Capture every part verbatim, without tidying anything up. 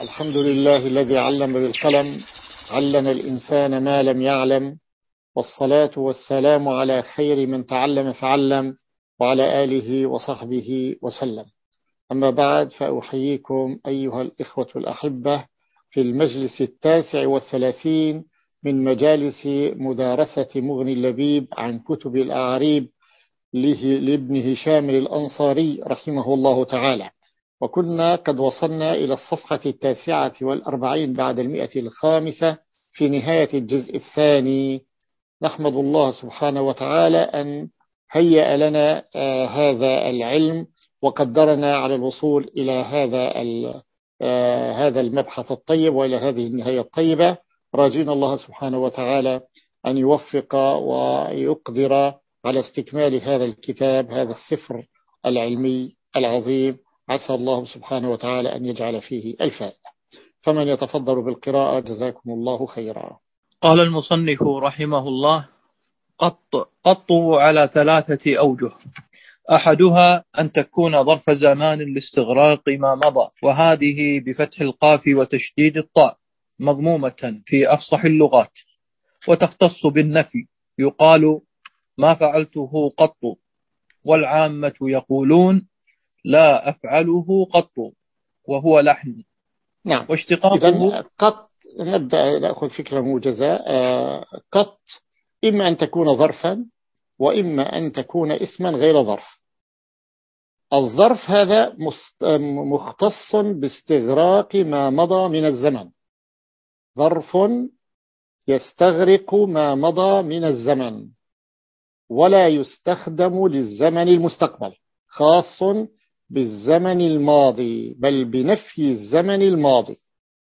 الحمد لله الذي علم بالقلم، علم الإنسان ما لم يعلم، والصلاة والسلام على خير من تعلم فعلم، وعلى آله وصحبه وسلم. أما بعد، فأحييكم أيها الإخوة الأحبة في المجلس التاسع والثلاثين من مجالس مدارسة مغني اللبيب عن كتب الأعاريب لابن هشام الأنصاري رحمه الله تعالى. وكنا قد وصلنا إلى الصفحة التاسعة والأربعين بعد المئة الخامسة في نهاية الجزء الثاني. نحمد الله سبحانه وتعالى أن هيأ لنا آه هذا العلم وقدرنا على الوصول إلى هذا آه هذا المبحث الطيب وإلى هذه النهاية الطيبة، راجين الله سبحانه وتعالى أن يوفق ويقدر على استكمال هذا الكتاب، هذا السفر العلمي العظيم. عسى الله سبحانه وتعالى أن يجعل فيه الفائدة. فمن يتفضل بالقراءة جزاكم الله خيرا. قال المصنف رحمه الله: قط قطوا على ثلاثة أوجه. أحدها أن تكون ظرف زمان لاستغراق ما مضى، وهذه بفتح القاف وتشديد الطاء، مضمومة في أفصح اللغات، وتختص بالنفي، يقال ما فعلته قط، والعامة يقولون لا أفعله قط، وهو لحن. نعم. واشتقاقه قط، نبدأ نأخذ فكرة موجزة. قط إما أن تكون ظرفا، وإما أن تكون اسما غير ظرف. الظرف هذا مختص باستغراق ما مضى من الزمن، ظرف يستغرق ما مضى من الزمن، ولا يستخدم للزمن المستقبل، خاص بالزمن الماضي، بل بنفي الزمن الماضي.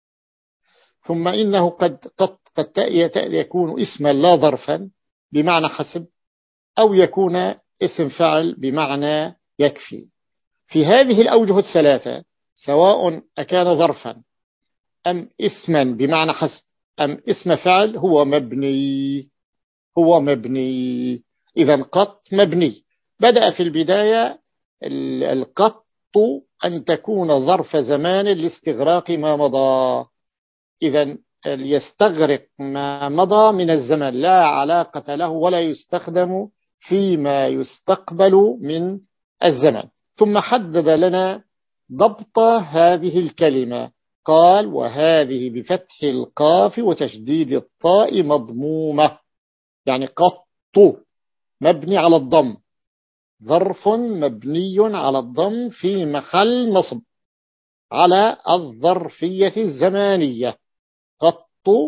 ثم إنه قد قد قد يكون اسما لا ظرفا بمعنى حسب، أو يكون اسم فعل بمعنى يكفي. في هذه الأوجه الثلاثة، سواء أكان ظرفا أم اسما بمعنى حسب أم اسم فعل، هو مبني هو مبني إذا قط مبني. بدأ في البداية القط أن تكون ظرف زمان لاستغراق ما مضى، إذا يستغرق ما مضى من الزمن، لا علاقة له ولا يستخدم فيما يستقبل من الزمن. ثم حدد لنا ضبط هذه الكلمة، قال: وهذه بفتح القاف وتشديد الطاء مضمومة، يعني قط مبني على الضم، ظرف مبني على الضم في محل نصب على الظرفية الزمانية. قط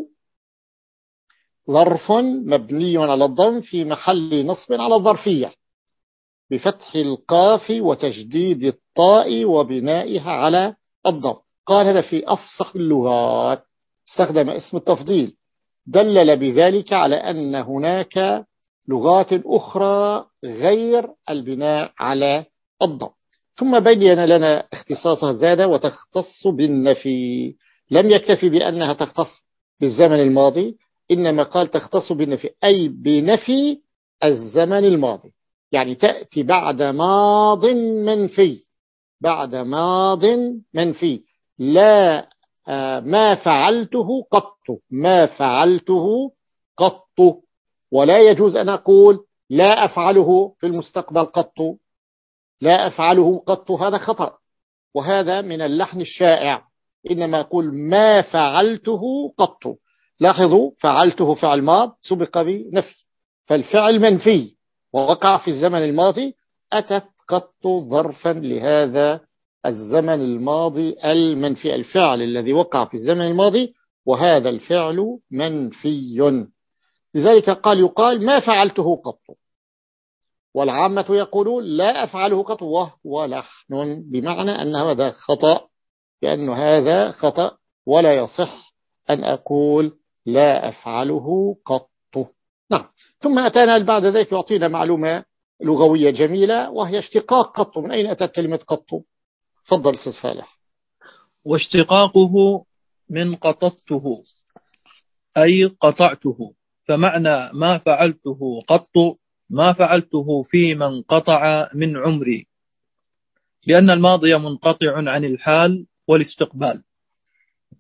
ظرف مبني على الضم في محل نصب على الظرفية بفتح القاف وتشديد الطاء وبنائها على الضم. قال هذا في أفصح اللغات، استخدم اسم التفضيل، دلل بذلك على أن هناك لغات أخرى غير البناء على الضم. ثم بين لنا اختصاصها زاد وتختص بالنفي. لم يكتفي بأنها تختص بالزمن الماضي، إنما قال تختص بالنفي، أي بنفي الزمن الماضي، يعني تأتي بعد ماض منفي، بعد ماض منفي. لا آه ما فعلته قط، ما فعلته قط. ولا يجوز أن أقول لا أفعله في المستقبل قط، لا أفعله قط، هذا خطأ، وهذا من اللحن الشائع. إنما أقول ما فعلته قط. لاحظوا، فعلته فعل ماض سبق بنفي، فالفعل منفي ووقع في الزمن الماضي، أتت قط ظرفا لهذا الزمن الماضي المنفي، الفعل الذي وقع في الزمن الماضي، وهذا الفعل منفي. لذلك قال يقال ما فعلته قط، والعامة يقولون لا أفعله قط، وهو لحن، بمعنى أن هذا خطأ، لأن هذا خطأ، ولا يصح أن أقول لا أفعله قط. نعم. ثم أتانا بعد ذلك يعطينا معلومة لغوية جميلة، وهي اشتقاق قط. من أين أتت كلمة قط؟ تفضل أستاذ فالح. واشتقاقه من قطعته، أي قطعته، فمعنى ما فعلته قط ما فعلته في من قطع من عمري، لأن الماضي منقطع عن الحال والاستقبال،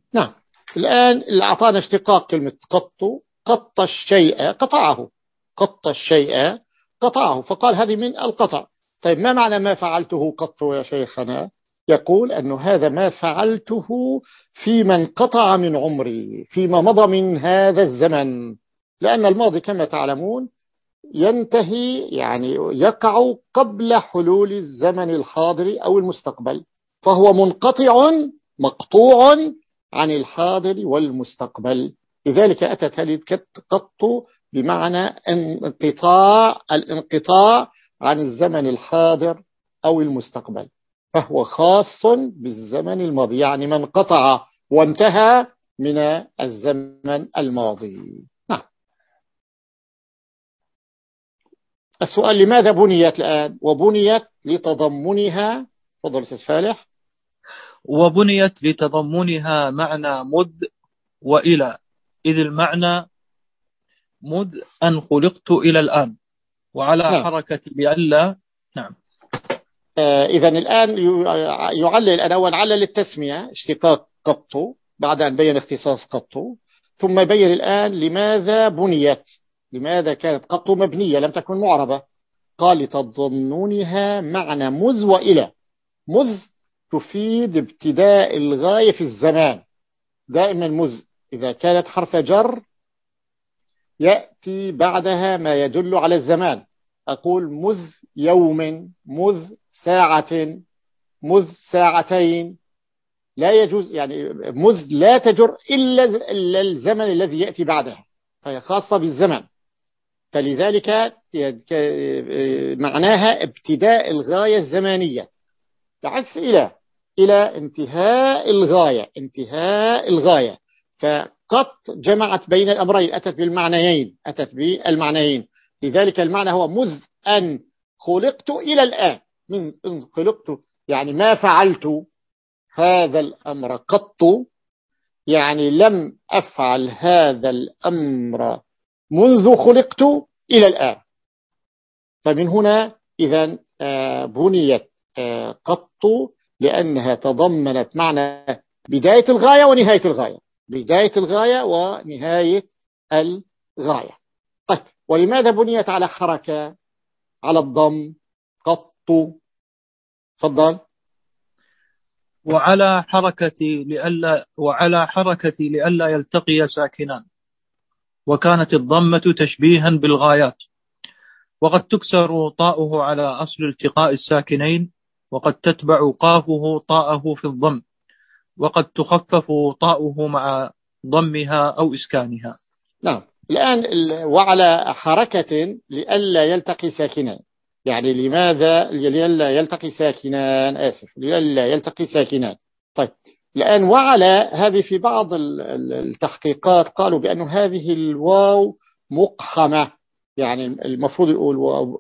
نعم. الآن اللي أعطانا اشتقاق كلمة قط، قط الشيء قطعه، قط الشيء قطعه، فقال هذه من القطع. طيب ما معنى ما فعلته قط يا شيخنا؟ يقول أنه هذا ما فعلته في من قطع من عمري، فيما مضى من هذا الزمن، لأن الماضي كما تعلمون ينتهي يعني يقع قبل حلول الزمن الحاضر أو المستقبل، فهو منقطع مقطوع عن الحاضر والمستقبل. لذلك أتت هذه قط بمعنى انقطاع، الانقطاع عن الزمن الحاضر أو المستقبل، فهو خاص بالزمن الماضي، يعني من قطع وانتهى من الزمن الماضي. نعم. السؤال لماذا بنيت الآن؟ وبنيت لتضمنها، تفضل أستاذ فالح. وبنيت لتضمنها معنى مذ وإلى، إذ المعنى مذ أن خلقت إلى الآن، وعلى نعم. حركة لئلا. نعم. آه إذن الآن يعلل الآن، أول علل التسمية اشتقاق قط بعد أن بين اختصاص قط، ثم بين الآن لماذا بنيت، لماذا كانت قط مبنية لم تكن معربة. قال لتضمنها معنى مذ وإلى. مذ تفيد ابتداء الغاية في الزمان، دائما مذ إذا كانت حرف جر يأتي بعدها ما يدل على الزمان. أقول مذ يوم، مذ ساعة، مذ ساعتين، لا يجوز يعني مذ لا تجر إلا الزمن الذي يأتي بعدها، فهي خاصة بالزمن، فلذلك معناها ابتداء الغاية الزمانية، بعكس إلى، إلى انتهاء الغاية، انتهاء الغاية. فقط جمعت بين الأمرين، أتت بالمعنيين، أتت بالمعنيين. لذلك المعنى هو مذ أن خلقت إلى الآن، من أن خلقت يعني ما فعلت هذا الأمر قط، يعني لم أفعل هذا الأمر منذ خلقت إلى الآن. فمن هنا إذن بنيت قط لأنها تضمنت معنى بداية الغاية ونهاية الغاية، بداية الغاية ونهاية الغاية. طيب ولماذا بنيت على حركة، على الضم قط؟ تفضل. وعلى حركة لئلا وعلى حركة لئلا يلتقي ساكنان، وكانت الضمة تشبيها بالغايات، وقد تكسر طاؤه على أصل التقاء الساكنين، وقد تتبع قافه طاءه في الضم، وقد تخفف طاؤه مع ضمها أو إسكانها. نعم. الآن وعلى حركة لئلا يلتقي ساكنان، يعني لماذا لئلا يلتقي ساكنان، آسف لئلا يلتقي ساكنان. طيب الآن وعلى هذه في بعض التحقيقات قالوا بأن هذه الواو مقحمة، يعني المفروض يقول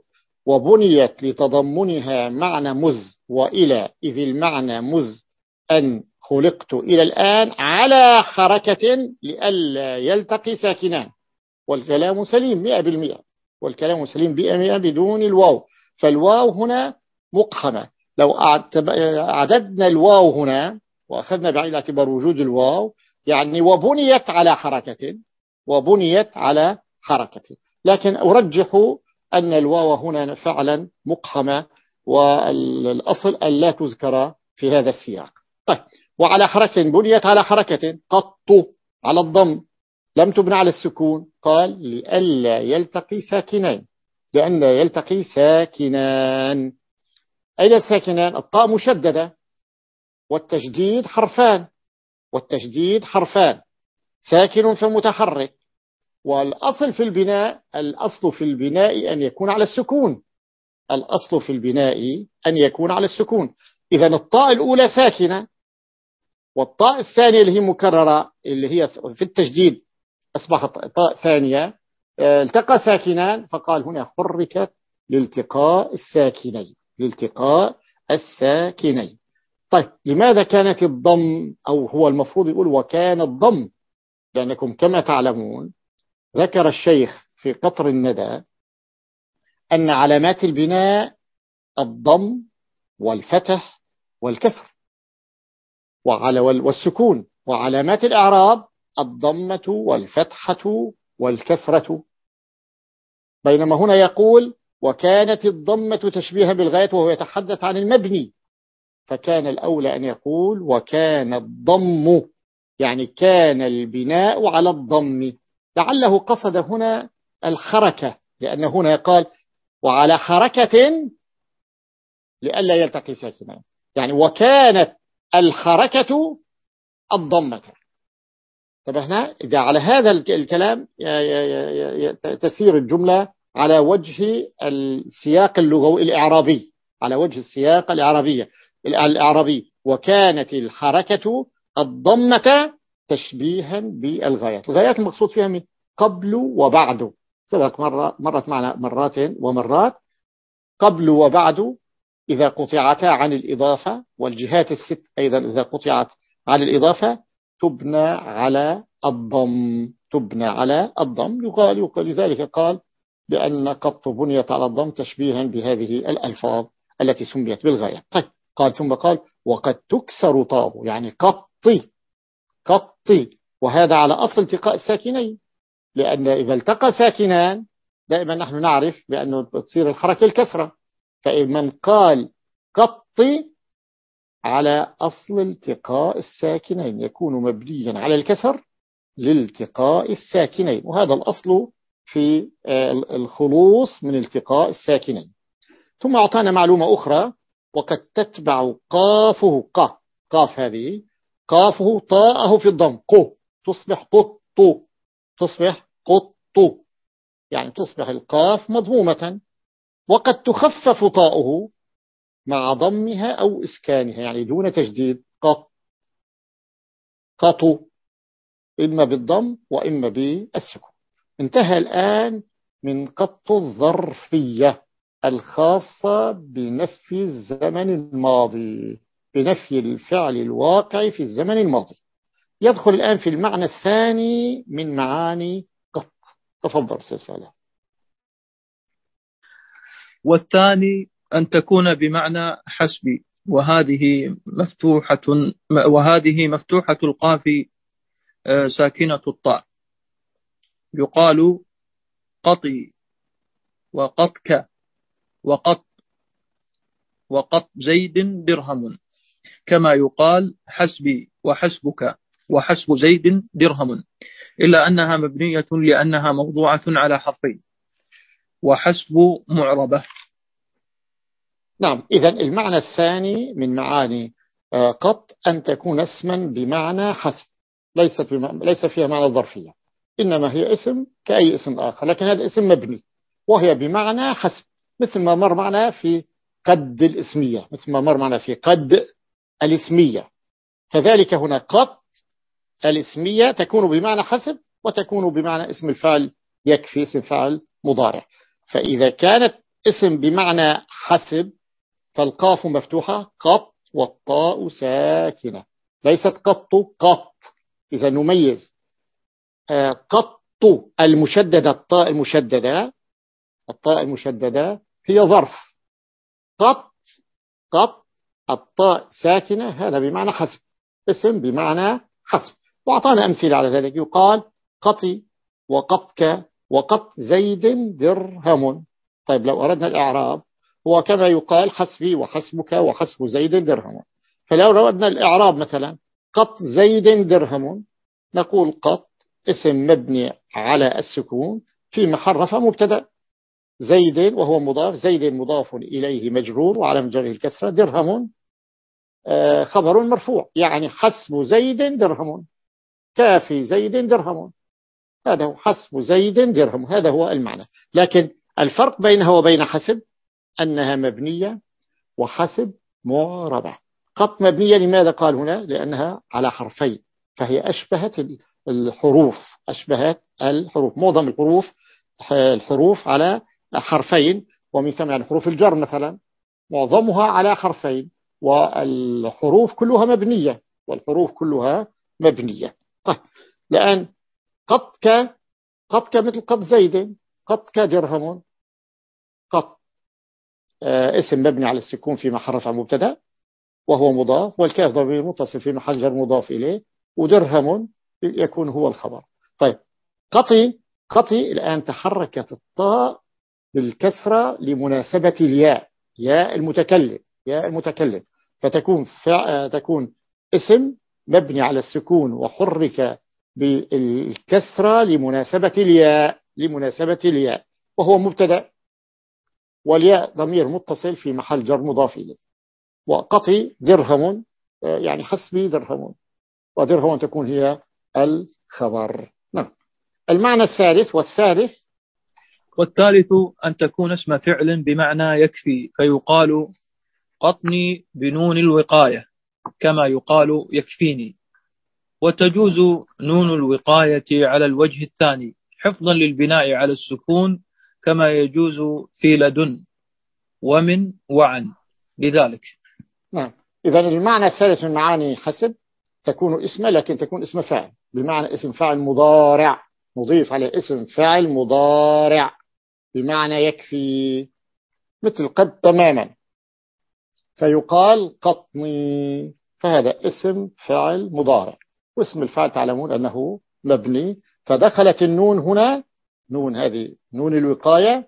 وبنيت لتضمنها معنى مذ وإلى، إذ المعنى مذ أن خلقت إلى الآن على حركة لئلا يلتقي ساكنان، والكلام سليم مئة بالمئة، والكلام سليم مئة بدون الواو، فالواو هنا مقحمة. لو عددنا الواو هنا وأخذنا بعين الاعتبار وجود الواو، يعني وبنيت على حركة، وبنيت على حركة، لكن أرجح أن الواو هنا فعلا مقحمة، والأصل أن لا تذكر في هذا السياق. طيب وعلى حركة بنيت على حركة قط على الضم، لم تبنى على السكون، قال لئلا يلتقي ساكنان، لأن يلتقي ساكنان. أين الساكنان؟ الطاء مشددة والتشديد حرفان، والتشديد حرفان، ساكن فمتحرك، والأصل في البناء، الأصل في البناء أن يكون على السكون، الأصل في البناء أن يكون على السكون. إذا الطاء الأولى ساكنة، والطاء الثانية اللي هي مكررة اللي هي في التشديد أصبحت طاء ثانية، التقى ساكنان، فقال هنا حركت لالتقاء الساكنين، لالتقاء الساكنين. طيب لماذا كانت الضم، أو هو المفروض يقول وكان الضم، لأنكم كما تعلمون ذكر الشيخ في قطر الندى أن علامات البناء الضم والفتح والكسر وعلى والسكون، وعلامات الإعراب الضمة والفتحة والكسرة. بينما هنا يقول وكانت الضمة تشبيها بالغاية وهو يتحدث عن المبني، فكان الأولى أن يقول وكان الضم، يعني كان البناء على الضم. لعله قصد هنا الحركة، لأن هنا قال وعلى حركة لئلا يلتقي ساكنان، يعني وكانت الحركة الضمة. انتبهنا؟ إذا على هذا الكلام تسير الجملة على وجه السياق اللغوي الإعرابي، على وجه السياق الإعرابي الإعرابي وكانت الحركة الضمة تشبيها بالغايات. الغايات المقصود فيها من قبل وبعد، سبق مرة مرت معنا مرات ومرات. قبل وبعد إذا قطعتا عن الإضافة، والجهات الست أيضا إذا قطعت عن الإضافة تبنى على الضم، تبنى على الضم. يقال يقال لذلك قال بأن قط بنيت على الضم تشبيها بهذه الألفاظ التي سميت بالغاية. طيب قال ثم قال وقد تكسر طاب، يعني قطي قطي، وهذا على أصل التقاء الساكنين، لأن إذا التقى ساكنان دائما نحن نعرف بأنه تصير الحركة الكسرة، فمن قال قطي على أصل التقاء الساكنين يكون مبنيا على الكسر لالتقاء الساكنين، وهذا الأصل في الخلوص من التقاء الساكنين. ثم أعطانا معلومة أخرى وقد تتبع قافه ق، قاف هذه قافه طاءه في الضم ق، تصبح قط، تصبح قط، يعني تصبح القاف مضمومة. وقد تخفف طاؤه مع ضمها أو إسكانها، يعني دون تجديد، قط قطو، إما بالضم وإما بالسكون. انتهى الآن من قط الظرفية الخاصة بنفي الزمن الماضي، بنفي الفعل الواقع في الزمن الماضي. يدخل الآن في المعنى الثاني من معاني قط. تفضل أستاذ فالح. والثاني أن تكون بمعنى حسبي، وهذه مفتوحة وهذه مفتوحة القاف ساكنة الطاء، يقال قطي وقطك وقط وقط زيد درهم، كما يقال حسبي وحسبك وحسب زيد درهم، إلا أنها مبنية لأنها موضوعة على حرفين، وحسب معربة. نعم، إذن المعنى الثاني من معاني قط أن تكون اسما بمعنى حسب، ليست بمعنى ليس فيها معنى الظرفية، إنما هي اسم كأي اسم آخر، لكن هذا اسم مبني وهي بمعنى حسب، مثل ما مر معنا في قد الاسمية، مثل ما مر معنا في قد الاسمية، كذلك هنا قط الاسمية تكون بمعنى حسب وتكون بمعنى اسم الفعل، يكفي اسم فعل مضارع. فإذا كانت اسم بمعنى حسب فالقاف مفتوحة قط والطاء ساكنة، ليست قط قط. إذا نميز قط المشددة، الطاء المشددة، الطاء المشددة هي ظرف، قط قط الطاء ساكنة هذا بمعنى حسب، اسم بمعنى حسب. وأعطانا أمثلة على ذلك، يقال قطي وقطك وقط زيد درهم. طيب لو أردنا الإعراب هو كما يقال حسبي وحسبك وحسب زيد درهم. فلو أردنا الإعراب مثلا قط زيد درهم نقول قط اسم مبني على السكون في محل رفع مبتدأ، زيد وهو مضاف، زيد مضاف إليه مجرور وعلى جره الكسرة، درهم خبر مرفوع، يعني حسب زيد درهم، كافي زيد درهم، هذا هو حسب زيد درهم، هذا هو المعنى. لكن الفرق بينها وبين حسب أنها مبنية وحسب معربة. قط مبنية لماذا قال هنا؟ لأنها على حرفين، فهي أشبهت الحروف، أشبهت الحروف، معظم الحروف الحروف على حرفين، ومن ثم يعني حروف الجر مثلا معظمها على حرفين، والحروف كلها مبنية، والحروف كلها مبنية. طيب لأن قطك قطك مثل قط زيد، قطك درهم، قط آه اسم مبني على السكون في محل رفع مبتدا وهو مضاف، والكاف ضمير متصل في محل جر مضاف إليه، ودرهم يكون هو الخبر. طيب قطي، قطي الآن تحركت الطاء بالكسرة لمناسبة الياء، ياء المتكلم، ياء المتكلم، فتكون فع... تكون اسم مبني على السكون وحرك بالكسرة لمناسبة الياء، لمناسبة الياء، وهو مبتدأ، والياء ضمير متصل في محل جر مضاف إليه. وقطي درهم يعني حسبي درهم، ودرهم تكون هي الخبر. نعم. المعنى الثالث والثالث والثالث أن تكون اسم فعل بمعنى يكفي، فيقال قطني بنون الوقاية كما يقال يكفيني. وتجوز نون الوقاية على الوجه الثاني حفظا للبناء على السكون، كما يجوز في لدن ومن وعن لذلك. نعم. إذن المعنى الثالث من معاني حسب تكون اسم، لكن تكون اسم فاعل بمعنى اسم فاعل مضارع، نضيف عليه اسم فاعل مضارع بمعنى يكفي، مثل قد تماما، فيقال قطني، فهذا اسم فاعل مضارع. واسم الفاعل تعلمون أنه مبني، فدخلت النون هنا، نون هذه نون الوقاية،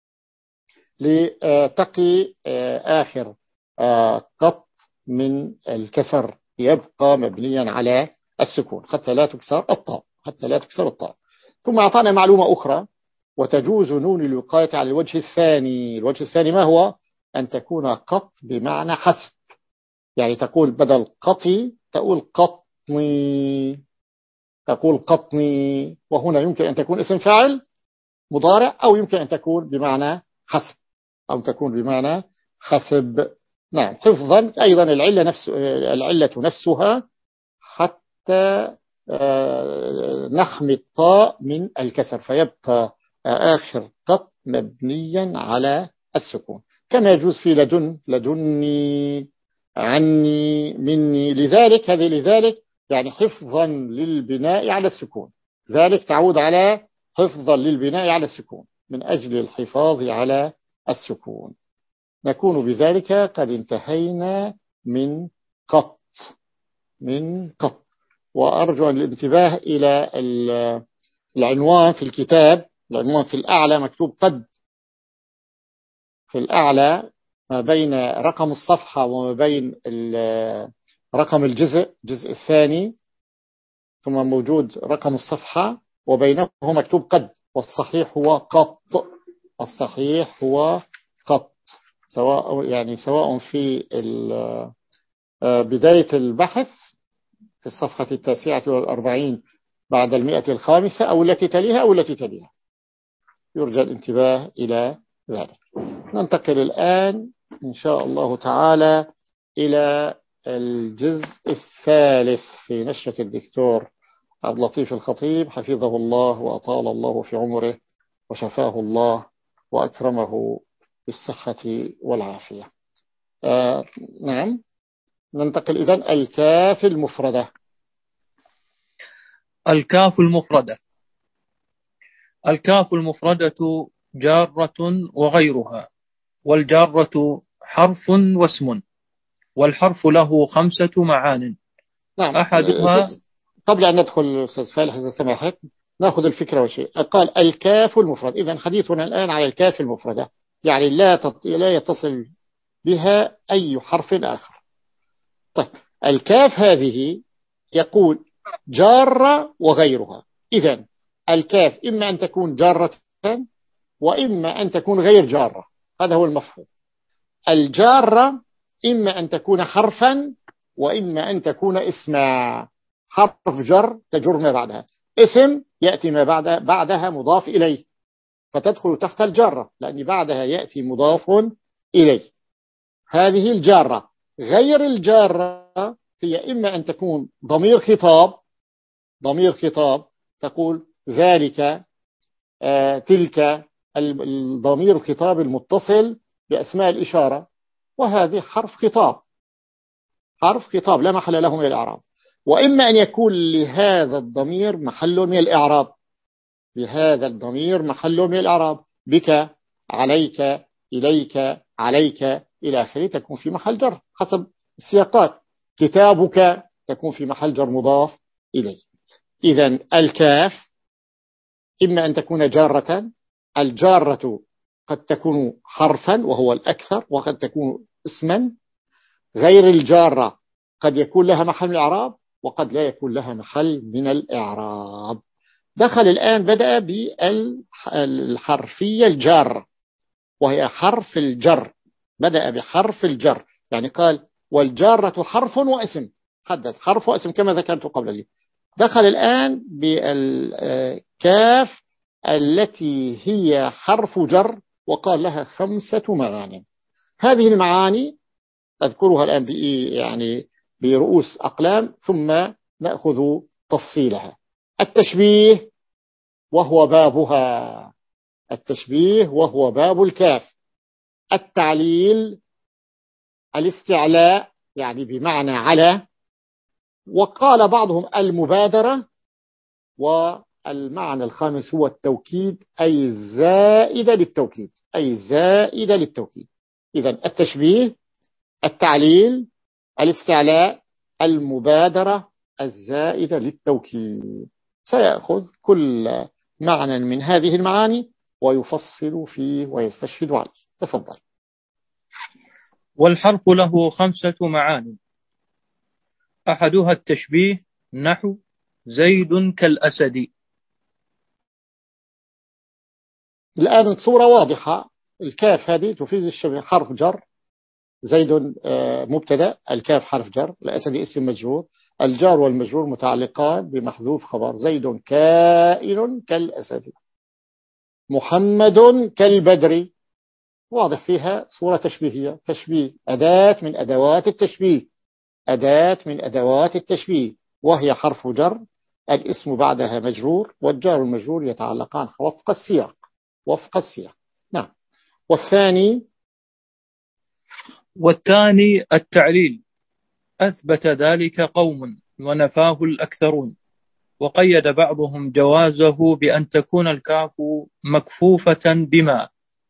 لتقي آخر قط من الكسر، يبقى مبنيا على السكون حتى لا تكسر الطاء، حتى لا تكسر الطاء. ثم أعطانا معلومة أخرى، وتجوز نون الوقاية على الوجه الثاني. الوجه الثاني ما هو؟ أن تكون قط بمعنى حسب، يعني تقول بدل قطي تقول قطني، تقول قطني، وهنا يمكن أن تكون اسم فاعل مضارع، أو يمكن أن تكون بمعنى حسب، أو تكون بمعنى حسب. نعم. حفظا أيضا العلة, نفس العلة نفسها حتى نحمي الطاء من الكسر، فيبقى آخر قط مبنيا على السكون، كما يجوز في لدن، لدني، عني، مني. لذلك هذه لذلك يعني حفظا للبناء على السكون، ذلك تعود على حفظا للبناء على السكون، من أجل الحفاظ على السكون. نكون بذلك قد انتهينا من قط، من قط. وأرجو الانتباه إلى العنوان في الكتاب، العنوان في الأعلى مكتوب قد، في الأعلى ما بين رقم الصفحة وما بين رقم الجزء، الجزء الثاني، ثم موجود رقم الصفحة وبينه مكتوب قد، والصحيح هو قط، الصحيح هو قط، سواء يعني سواء في بداية البحث في الصفحة التاسعة والأربعين بعد المئة الخامسة، أو التي تليها أو التي تليها، يرجى الانتباه إلى ذلك. ننتقل الآن إن شاء الله تعالى إلى الجزء الثالث في نشرة الدكتور عبد اللطيف الخطيب حفظه الله وأطال الله في عمره وشفاه الله وأكرمه بالصحة والعافية. آه نعم. ننتقل إذن الكاف المفردة. الكاف المفردة. الكاف المفردة جارة وغيرها، والجارة حرف واسم، والحرف له خمسة معان. نعم. أحدها، قبل أن ندخل أستاذ فالح إذا سمحت نأخذ الفكرة وشيء. قال الكاف المفرد، إذن حديثنا الآن على الكاف المفردة، يعني لا لا يتصل بها أي حرف آخر. طيب الكاف هذه يقول جارة وغيرها. إذن الكاف إما أن تكون جارة وإما أن تكون غير جارة، هذا هو المفهوم. الجارة إما أن تكون حرفا وإما أن تكون اسما. حرف جر تجر ما بعدها، اسم يأتي ما بعدها, بعدها مضاف إليه، فتدخل تحت الجارة لأن بعدها يأتي مضاف إليه، هذه الجارة. غير الجارة هي إما أن تكون ضمير خطاب، ضمير خطاب تقول ذلك، آه تلك، الضمير الخطاب المتصل بأسماء الإشارة، وهذه حرف خطاب، حرف خطاب لا محل له من الإعراب. وإما أن يكون لهذا الضمير محل من الإعراب، لهذا الضمير محل من الإعراب، بك، عليك، إليك، عليك إلى آخره، تكون في محل جر حسب السياقات. كتابك تكون في محل جر مضاف إليه. إذن الكاف إما أن تكون جارة، الجارة قد تكون حرفا وهو الأكثر، وقد تكون اسما. غير الجارة قد يكون لها محل من الإعراب وقد لا يكون لها محل من الإعراب. دخل الآن بدأ بالحرفية الجارة وهي حرف الجر، بدأ بحرف الجر، يعني قال والجارة حرف واسم، حدد حرف واسم كما ذكرت قبل لي. دخل الآن بالكاف التي هي حرف جر وقال لها خمسة معاني. هذه المعاني أذكرها الآن يعني برؤوس أقلام ثم نأخذ تفصيلها. التشبيه وهو بابها، التشبيه وهو باب الكاف. التعليل، الاستعلاء يعني بمعنى على، وقال بعضهم المبادرة، والمعنى الخامس هو التوكيد أي الزائدة للتوكيد، أي الزائدة للتوكيد. إذن التشبيه، التعليل، الاستعلاء، المبادرة، الزائدة للتوكيد. سيأخذ كل معنى من هذه المعاني ويفصل فيه ويستشهد عليه. تفضل. والحرف له خمسة معاني، أحدها التشبيه نحو زيد كالأسد. الآن الصورة واضحة، الكاف هذه تفيد الشبه، حرف جر، زيد مبتدأ، الكاف حرف جر، الأسد اسم مجرور، الجار والمجرور متعلقان بمحذوف خبر، زيد كائن كالأسد، محمد كالبدر. واضح فيها صورة تشبيهية، تشبيه، أداة من أدوات التشبيه، أداة من أدوات التشبيه، وهي حرف جر، الاسم بعدها مجرور، والجار والمجرور يتعلقان وفق السياق، وفق السياق. نعم. والثاني والثاني التعليل، أثبت ذلك قوم ونفاه الأكثرون، وقيد بعضهم جوازه بأن تكون الكاف مكفوفة بما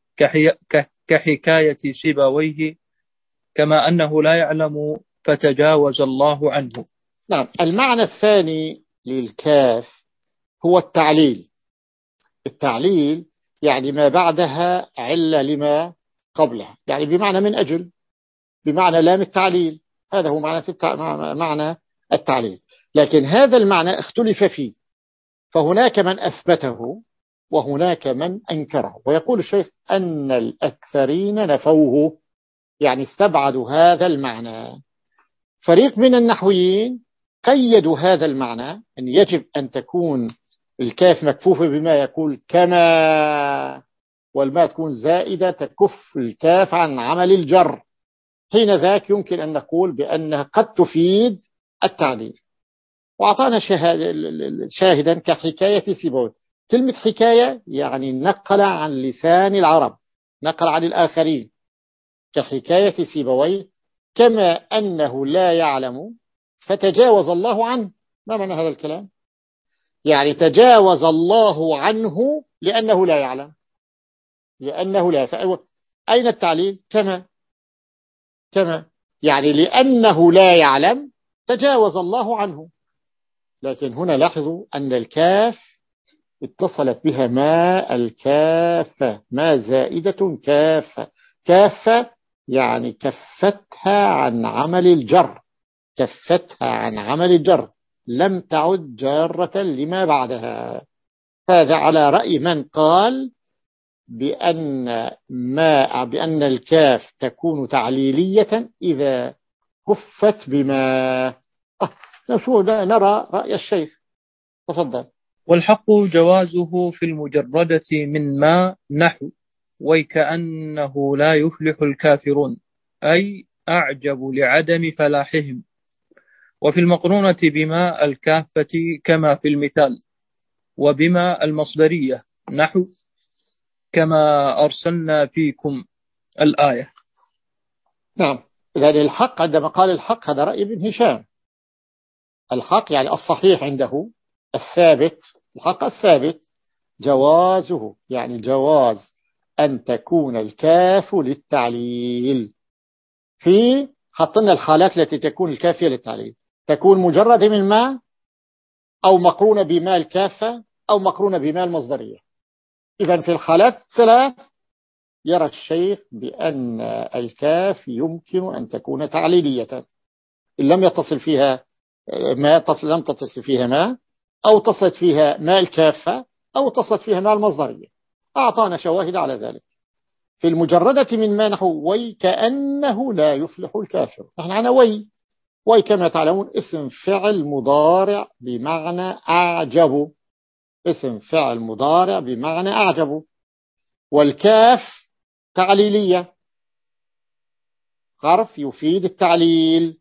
كحكاية سيبويه، كما أنه لا يعلم فتجاوز الله عنه. نعم. المعنى الثاني للكاف هو التعليل. التعليل يعني ما بعدها علة لما قبلها، يعني بمعنى من أجل، بمعنى لام التعليل، هذا هو معنى معنى التعليل. لكن هذا المعنى اختلف فيه، فهناك من أثبته وهناك من أنكره. ويقول الشيخ أن الأكثرين نفوه، يعني استبعدوا هذا المعنى. فريق من النحويين قيدوا هذا المعنى أن يجب أن تكون الكاف مكفوفة بما، يقول كما، والما تكون زائدة تكف الكاف عن عمل الجر. حين ذاك يمكن أن نقول بأنها قد تفيد التعليل. وأعطانا شاهدا كحكاية سيبويه. كلمة حكاية يعني نقل عن لسان العرب، نقل عن الآخرين، كحكاية سيبويه، كما أنه لا يعلم فتجاوز الله عنه. ما معنى هذا الكلام؟ يعني تجاوز الله عنه لأنه لا يعلم، لأنه لا يعلم. أين التعليل؟ كما، كما يعني لأنه لا يعلم تجاوز الله عنه. لكن هنا لاحظوا أن الكاف اتصلت بها ما، الكافة، ما زائدة كافة، كافة يعني كفتها عن عمل الجر، كفتها عن عمل الجر، لم تعد جارة لما بعدها. هذا على رأي من قال بأن ما بأن الكاف تكون تعليلية إذا كفت بما. آه نرى رأي الشيخ. تفضل. والحق جوازه في المجردة من ما نحو وكأنه لا يفلح الكافرون، أي أعجب لعدم فلاحهم. وفي المقرونة بما الكافة كما في المثال، وبما المصدرية نحو كما أرسلنا فيكم الآية. نعم. لأن الحق عندما قال الحق هذا رأي ابن هشام. الحق يعني الصحيح عنده، الثابت، الحق الثابت، جوازه يعني جواز أن تكون الكاف للتعليل. في حطنا الحالات التي تكون الكافية للتعليل، تكون مجرد من ما، أو مقرونة بما الكافة أو مقرونة بما المصدرية. إذن في الحالات الثلاث يرى الشيخ بأن الكاف يمكن أن تكون تعليلية إن لم يتصل فيها ما تصل لم تتصل فيها ما، أو تصلت فيها ما الكافة، أو تصلت فيها ما المصدرية. أعطانا شواهد على ذلك في المجردة من ما نحو وي كأنه لا يفلح الكافر. نحن عنا وي، وي كما تعلمون اسم فعل مضارع بمعنى أعجب، اسم فعل مضارع بمعنى أعجب، والكاف تعليلية، حرف يفيد التعليل.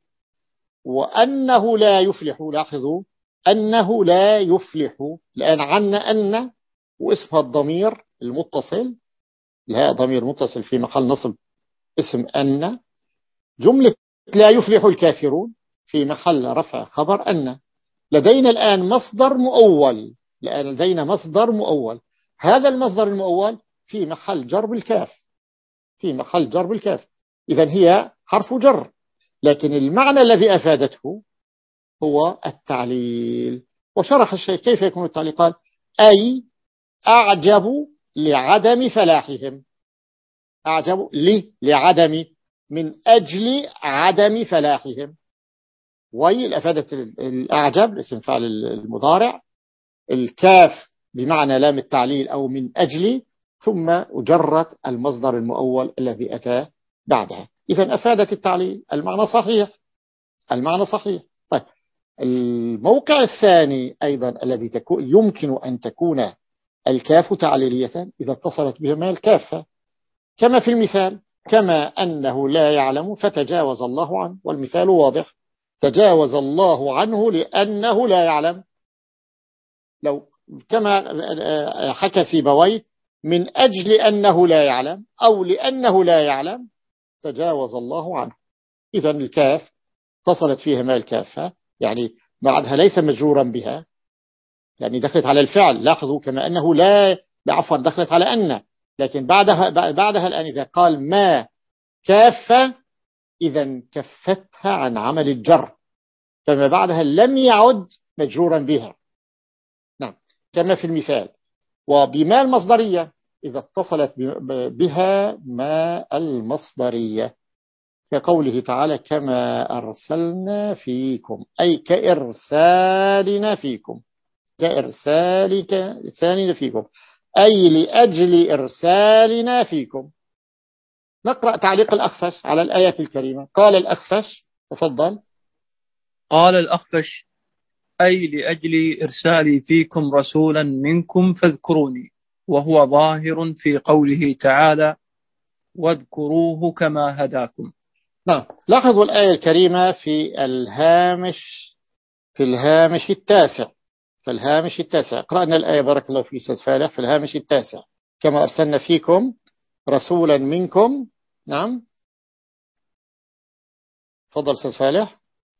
وأنه لا يفلح، لاحظوا أنه لا يفلح، لأن عنا أن واسمها الضمير المتصل، لها ضمير متصل في محل نصب اسم أن. جملة لا يفلح الكافرون في محل رفع خبر أن. لدينا الآن مصدر مؤول، لأن لدينا مصدر مؤول، هذا المصدر المؤول في محل جر بالكاف، في محل جر بالكاف، إذن هي حرف جر، لكن المعنى الذي أفادته هو التعليل. وشرح الشيء كيف يكون التعليل، قال أي أعجب لعدم فلاحهم، أعجب لي لعدم، من أجل عدم فلاحهم. وي الأفادة الأعجب اسم فعل المضارع، الكاف بمعنى لام التعليل أو من أجل، ثم أجرت المصدر المؤول الذي أتى بعدها. إذن أفادت التعليل، المعنى صحيح، المعنى صحيح. طيب الموقع الثاني أيضا الذي تكون يمكن أن تكون الكاف تعليلية إذا اتصلت بهما الكافة، كما في المثال كما أنه لا يعلم فتجاوز الله عنه، والمثال واضح، تجاوز الله عنه لأنه لا يعلم. لو كما حكى سيبويه من أجل أنه لا يعلم أو لأنه لا يعلم تجاوز الله عنه. إذن الكاف اتصلت فيها ما الكافة، يعني بعدها ليس مجرورا بها، يعني دخلت على الفعل. لاحظوا كما أنه لا عفوا دخلت على أن، لكن بعدها بعدها الآن إذا قال ما كافة إذن كفتها عن عمل الجر، فما بعدها لم يعد مجرورا بها. نعم كما في المثال. وبما المصدرية إذا اتصلت بها ما المصدرية، كقوله تعالى كما أرسلنا فيكم، أي كإرسالنا فيكم، كإرسالنا فيكم، أي لأجل إرسالنا فيكم. نقرأ تعليق الأخفش على الآية الكريمة. قال الأخفش، تفضل. قال الأخفش أي لأجل إرسالي فيكم رسولا منكم فاذكروني، وهو ظاهر في قوله تعالى واذكروه كما هداكم. نعم لاحظوا الآية الكريمة في الهامش، في الهامش التاسع، في الهامش التاسع قرأنا الآية بارك الله في أستاذ فالح في الهامش التاسع كما أرسلنا فيكم رسولا منكم. نعم تفضل أستاذ فالح.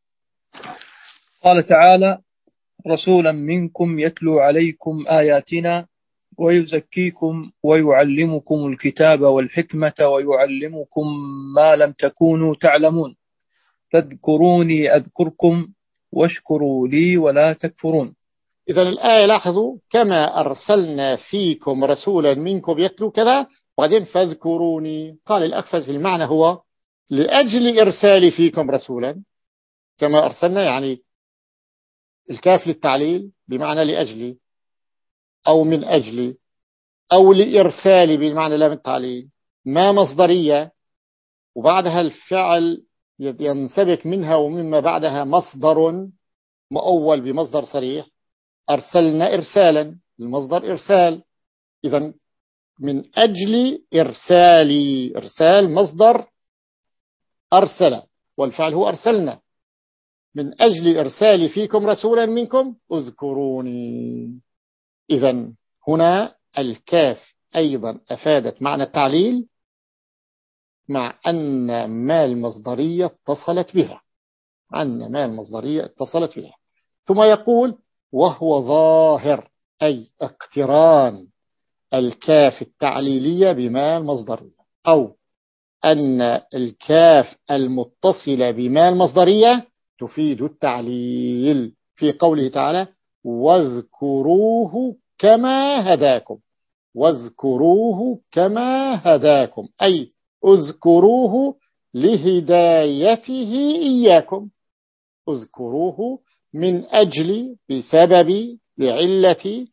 قال تعالى رسولا منكم يتلو عليكم آياتنا ويزكيكم ويعلمكم الكتاب والحكمة ويعلمكم ما لم تكونوا تعلمون فاذكروني أذكركم واشكروا لي ولا تكفرون. إذن الآية لاحظوا كما أرسلنا فيكم رسولا منكم يتلو كذا، وبعدين فاذكروني. قال الأخفش المعنى هو لأجل إرسال فيكم رسولا، كما أرسلنا يعني الكاف للتعليل بمعنى لأجلي أو من أجلي أو لإرسالي بمعنى لام التعليل، ما مصدرية وبعدها الفعل ينسبك منها ومما بعدها مصدر مؤول بمصدر صريح، أرسلنا إرسالا المصدر إرسال. إذن من أجل إرسالي، إرسال مصدر أرسل والفعل هو أرسلنا، من أجل إرسالي فيكم رسولا منكم اذكروني. إذن هنا الكاف أيضا أفادت معنى التعليل مع أن ما المصدرية اتصلت بها، أن ما المصدرية اتصلت بها. ثم يقول وهو ظاهر، أي اقتران الكاف التعليلية بما المصدرية، أو أن الكاف المتصلة بما المصدرية تفيد التعليل في قوله تعالى واذكروه كما هداكم. واذكروه كما هداكم أي اذكروه لهدايته إياكم. اذكروه من أجل بسبب لعلة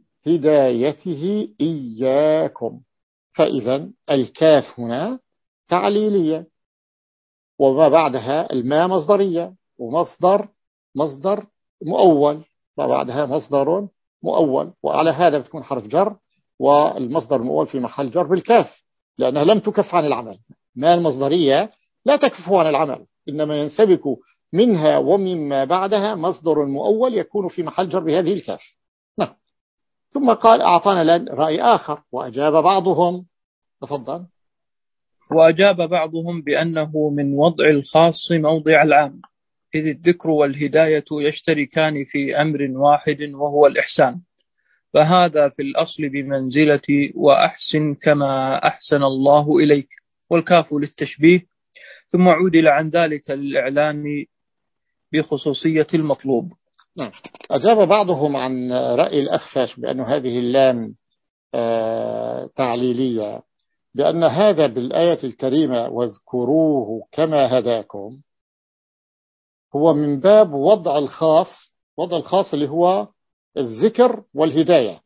هدايته إياكم. فإذا الكاف هنا تعليلية، وما بعدها الماء مصدرية، ومصدر مصدر مؤول، وبعدها مصدر مؤول، وعلى هذا بتكون حرف جر، والمصدر المؤول في محل جر بالكاف لأنها لم تكف عن العمل. ما المصدرية لا تكف عن العمل، إنما ينسبك منها ومما بعدها مصدر مؤول يكون في محل جر بهذه الكاف. نعم. ثم قال أعطانا رأي آخر وأجاب بعضهم. تفضل. وأجاب بعضهم بأنه من وضع الخاص موضع العام، إذ الذكر والهداية يشتركان في أمر واحد وهو الإحسان، فهذا في الأصل بمنزلة وأحسن كما أحسن الله إليك، والكاف للتشبيه، ثم عدل عن ذلك للإعلام بخصوصية المطلوب. نعم. أجاب بعضهم عن رأي الأخفش بأن هذه اللام آه تعليلية، بأن هذا بالآية الكريمة واذكروه كما هداكم هو من باب وضع الخاص، وضع الخاص اللي هو الذكر والهداية.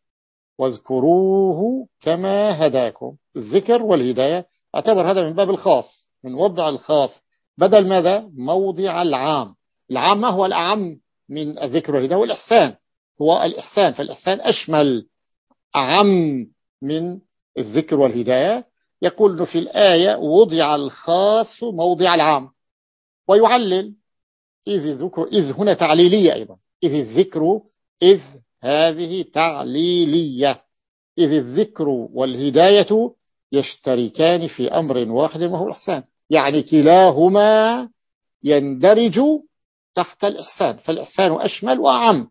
واذكروه كما هداكم، الذكر والهداية اعتبر هذا من باب الخاص، من وضع الخاص بدل ماذا؟ موضع العام. العام ما هو الأعم من الذكر والهداية؟ والإحسان هو الإحسان، فالإحسان أشمل أعم من الذكر والهداية. يقول في الآية وضع الخاص موضع العام، ويعلل إذ الذكر إذ هنا تعليلية أيضا، إذ الذكر إذ هذه تعليلية، إذ الذكر والهداية يشتركان في أمر واحد وهو الإحسان، يعني كلاهما يندرج تحت الإحسان، فالإحسان أشمل وأعم.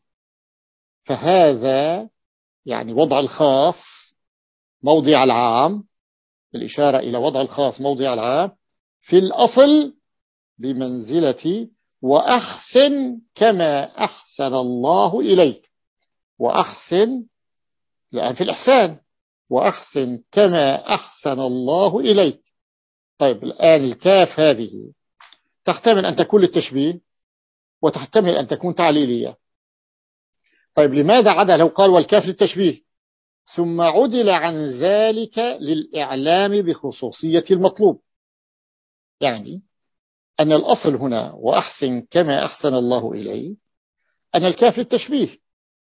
فهذا يعني وضع الخاص موضع العام، بالإشارة إلى وضع الخاص موضع العام في الأصل بمنزلة وأحسن كما أحسن الله إليك. وأحسن لأن في الإحسان، وأحسن كما أحسن الله إليك. طيب الآن الكاف هذه تحتمل أن تكون للتشبيه وتحتمل أن تكون تعليلية. طيب لماذا عدا لو قال والكاف للتشبيه ثم عدل عن ذلك للإعلام بخصوصية المطلوب؟ يعني أن الأصل هنا وأحسن كما أحسن الله إليه أن الكاف للتشبيه،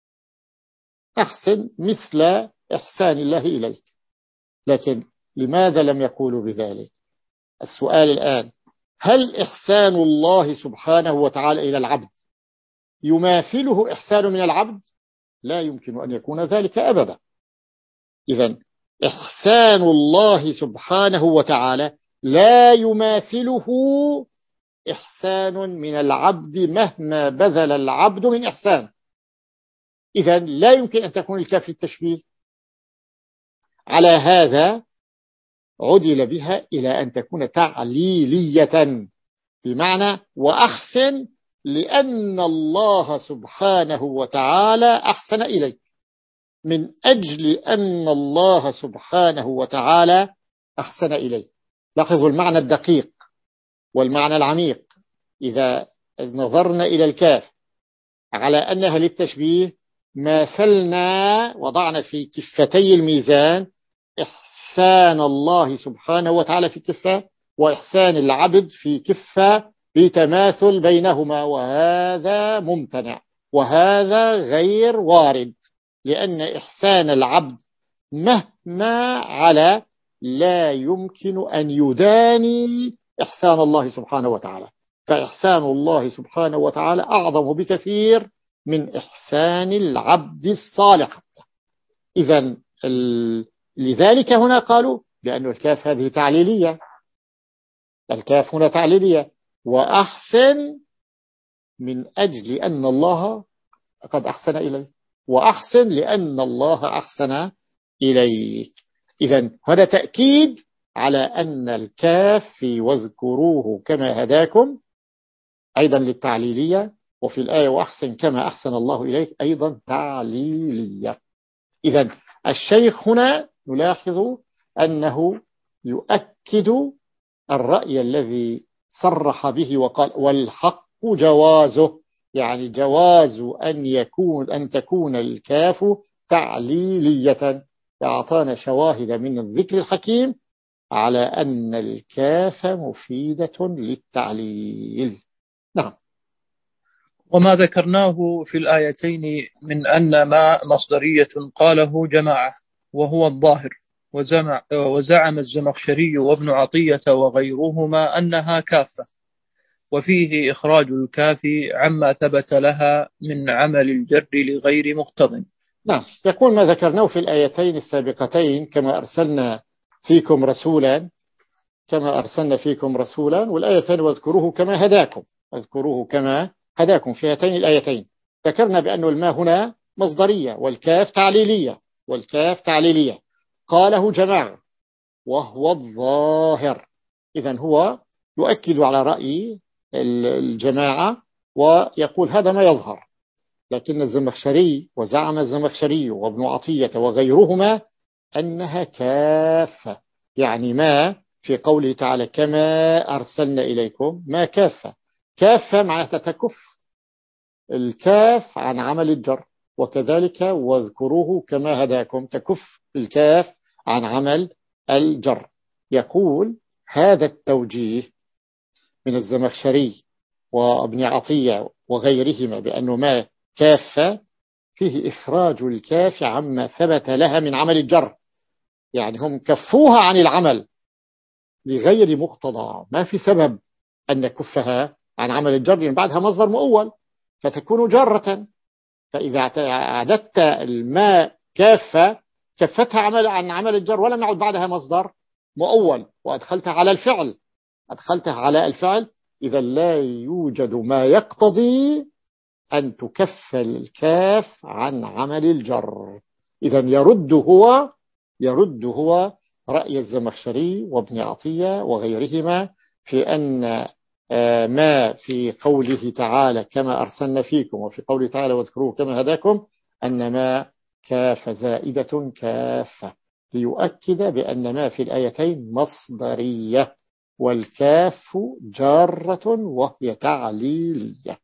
أحسن مثل إحسان الله إليك. لكن لماذا لم يقولوا بذلك؟ السؤال الآن، هل إحسان الله سبحانه وتعالى إلى العبد يماثله إحسان من العبد؟ لا يمكن أن يكون ذلك أبدا. إذن إحسان الله سبحانه وتعالى لا يماثله إحسان من العبد مهما بذل العبد من إحسان. إذن لا يمكن أن تكون الكاف للتشبيه. على هذا عدل بها إلى أن تكون تعليلية، بمعنى وأحسن لأن الله سبحانه وتعالى أحسن إليك، من أجل أن الله سبحانه وتعالى أحسن إليك. لاحظوا المعنى الدقيق والمعنى العميق. إذا نظرنا إلى الكاف على أنها للتشبيه ماثلنا وضعنا في كفتي الميزان إحسان الله سبحانه وتعالى في كفة وإحسان العبد في كفة بتماثل بينهما، وهذا ممتنع وهذا غير وارد، لأن إحسان العبد مهما على لا يمكن أن يداني إحسان الله سبحانه وتعالى، فإحسان الله سبحانه وتعالى أعظم بكثير من إحسان العبد الصالح. إذن ال... لذلك هنا قالوا بأن الكاف هذه تعليلية، الكاف هنا تعليلية، وأحسن من أجل أن الله قد أحسن إليك، وأحسن لأن الله أحسن إليك. إذن هذا تأكيد على أن الكاف في واذكروه كما هداكم أيضا للتعليلية، وفي الآية وأحسن كما أحسن الله إليك أيضا تعليلية. إذن الشيخ هنا نلاحظ أنه يؤكد الرأي الذي صرح به وقال والحق جوازه، يعني جواز أن يكون أن تكون الكاف تعليلية. فأعطانا شواهد من الذكر الحكيم على أن الكاف مفيدة للتعليل. نعم. وما ذكرناه في الآيتين من أن ما مصدرية قاله جماعة وهو الظاهر، وزعم, وزعم الزمخشري وابن عطية وغيرهما أنها كافة، وفيه إخراج الكاف عما ثبت لها من عمل الجر لغير مقتضٍ. نعم. يقول ما ذكرناه في الآيتين السابقتين كما أرسلنا فيكم رسولا كما أرسلنا فيكم رسولا، والآيتين واذكروه كما هداكم واذكروه كما هداكم في هاتين الآيتين. ذكرنا بأن الماء هنا مصدرية والكاف تعليلية والكاف تعليلية قاله جماعة وهو الظاهر. إذن هو يؤكد على رأي الجماعة ويقول هذا ما يظهر، لكن الزمخشري وزعم الزمخشري وابن عطية وغيرهما أنها كافة، يعني ما في قوله تعالى كما أرسلنا إليكم ما كافة. كافة معناتها تكف الكاف عن عمل الجر، وكذلك واذكروه كما هداكم تكف الكاف عن عمل الجر. يقول هذا التوجيه من الزمخشري وابن عطية وغيرهما بأنه ما كافة فيه إخراج الكاف عما ثبت لها من عمل الجر، يعني هم كفوها عن العمل لغير مقتضى، ما في سبب أن نكفها عن عمل الجر لأن بعدها مصدر مؤول فتكون جارة. فإذا أعددت الماء كافة كفتها عمل عن عمل الجر ولم يعد بعدها مصدر مؤول وأدخلتها على الفعل أدخلتها على الفعل إذا لا يوجد ما يقتضي أن تكفل الكاف عن عمل الجر. إذا يرد هو يرد هو رأي الزمخشري وابن عطية وغيرهما في أن ما في قوله تعالى كما أرسلنا فيكم وفي قوله تعالى واذكروه كما هداكم أن ما كاف زائدة كافة، ليؤكد بأن ما في الآيتين مصدرية والكاف جارة وهي تعليلية.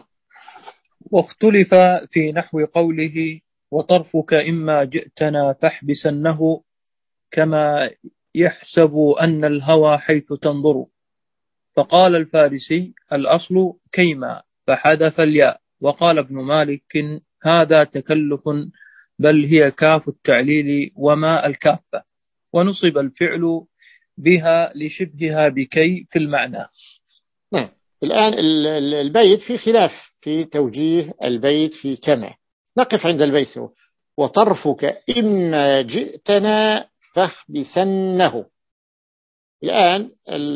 واختلف في نحو قوله وطرفك إما جئتنا فاحبسنه كما يحسب أن الهوى حيث تنظر، فقال الفارسي الأصل كيما فحذف الياء، وقال ابن مالك هذا تكلف بل هي كاف التعليل وما الكافة، ونصب الفعل بها لشبهها بكي في المعنى. نعم. الآن البيت في خلاف في توجيه البيت في كما. نقف عند البيت وطرفك إما جئتنا فاحبسنه. الآن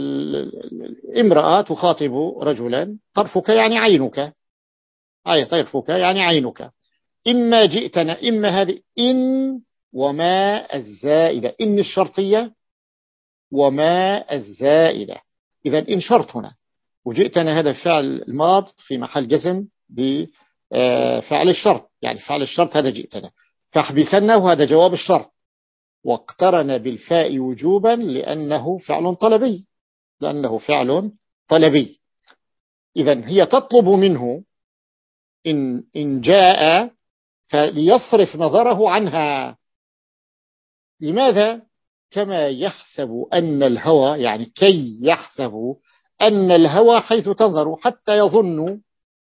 امرأة تخاطب رجلا طرفك يعني عينك، أي طرفك يعني عينك. إما جئتنا إما هذه إن وما الزائدة، إن الشرطية وما الزائدة. إذا إن شرط هنا وجئتنا هذا الفعل الماض في محل جزم بفعل الشرط، يعني فعل الشرط هذا جئتنا، فاحبسنه هذا جواب الشرط واقترن بالفاء وجوبا لأنه فعل طلبي لأنه فعل طلبي. إذن هي تطلب منه إن, إن جاء فليصرف نظره عنها. لماذا؟ كما يحسب أن الهوى، يعني كي يحسب أن الهوى حيث تنظر حتى يظن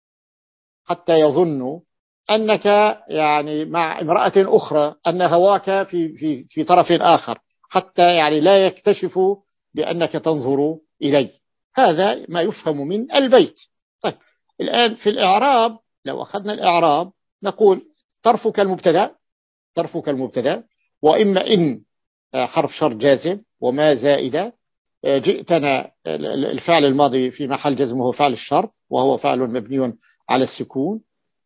حتى يظن أنك يعني مع امرأة أخرى أن هواك في, في, في طرف آخر، حتى يعني لا يكتشف بأنك تنظر إليه. هذا ما يفهم من البيت. طيب الآن في الإعراب لو أخذنا الإعراب نقول طرفك المبتدأ طرفك المبتدأ وإما إن حرف شرط جازم وما زائدة. جئتنا الفعل الماضي في محل جزم وهو فعل الشرط وهو فعل مبني على السكون.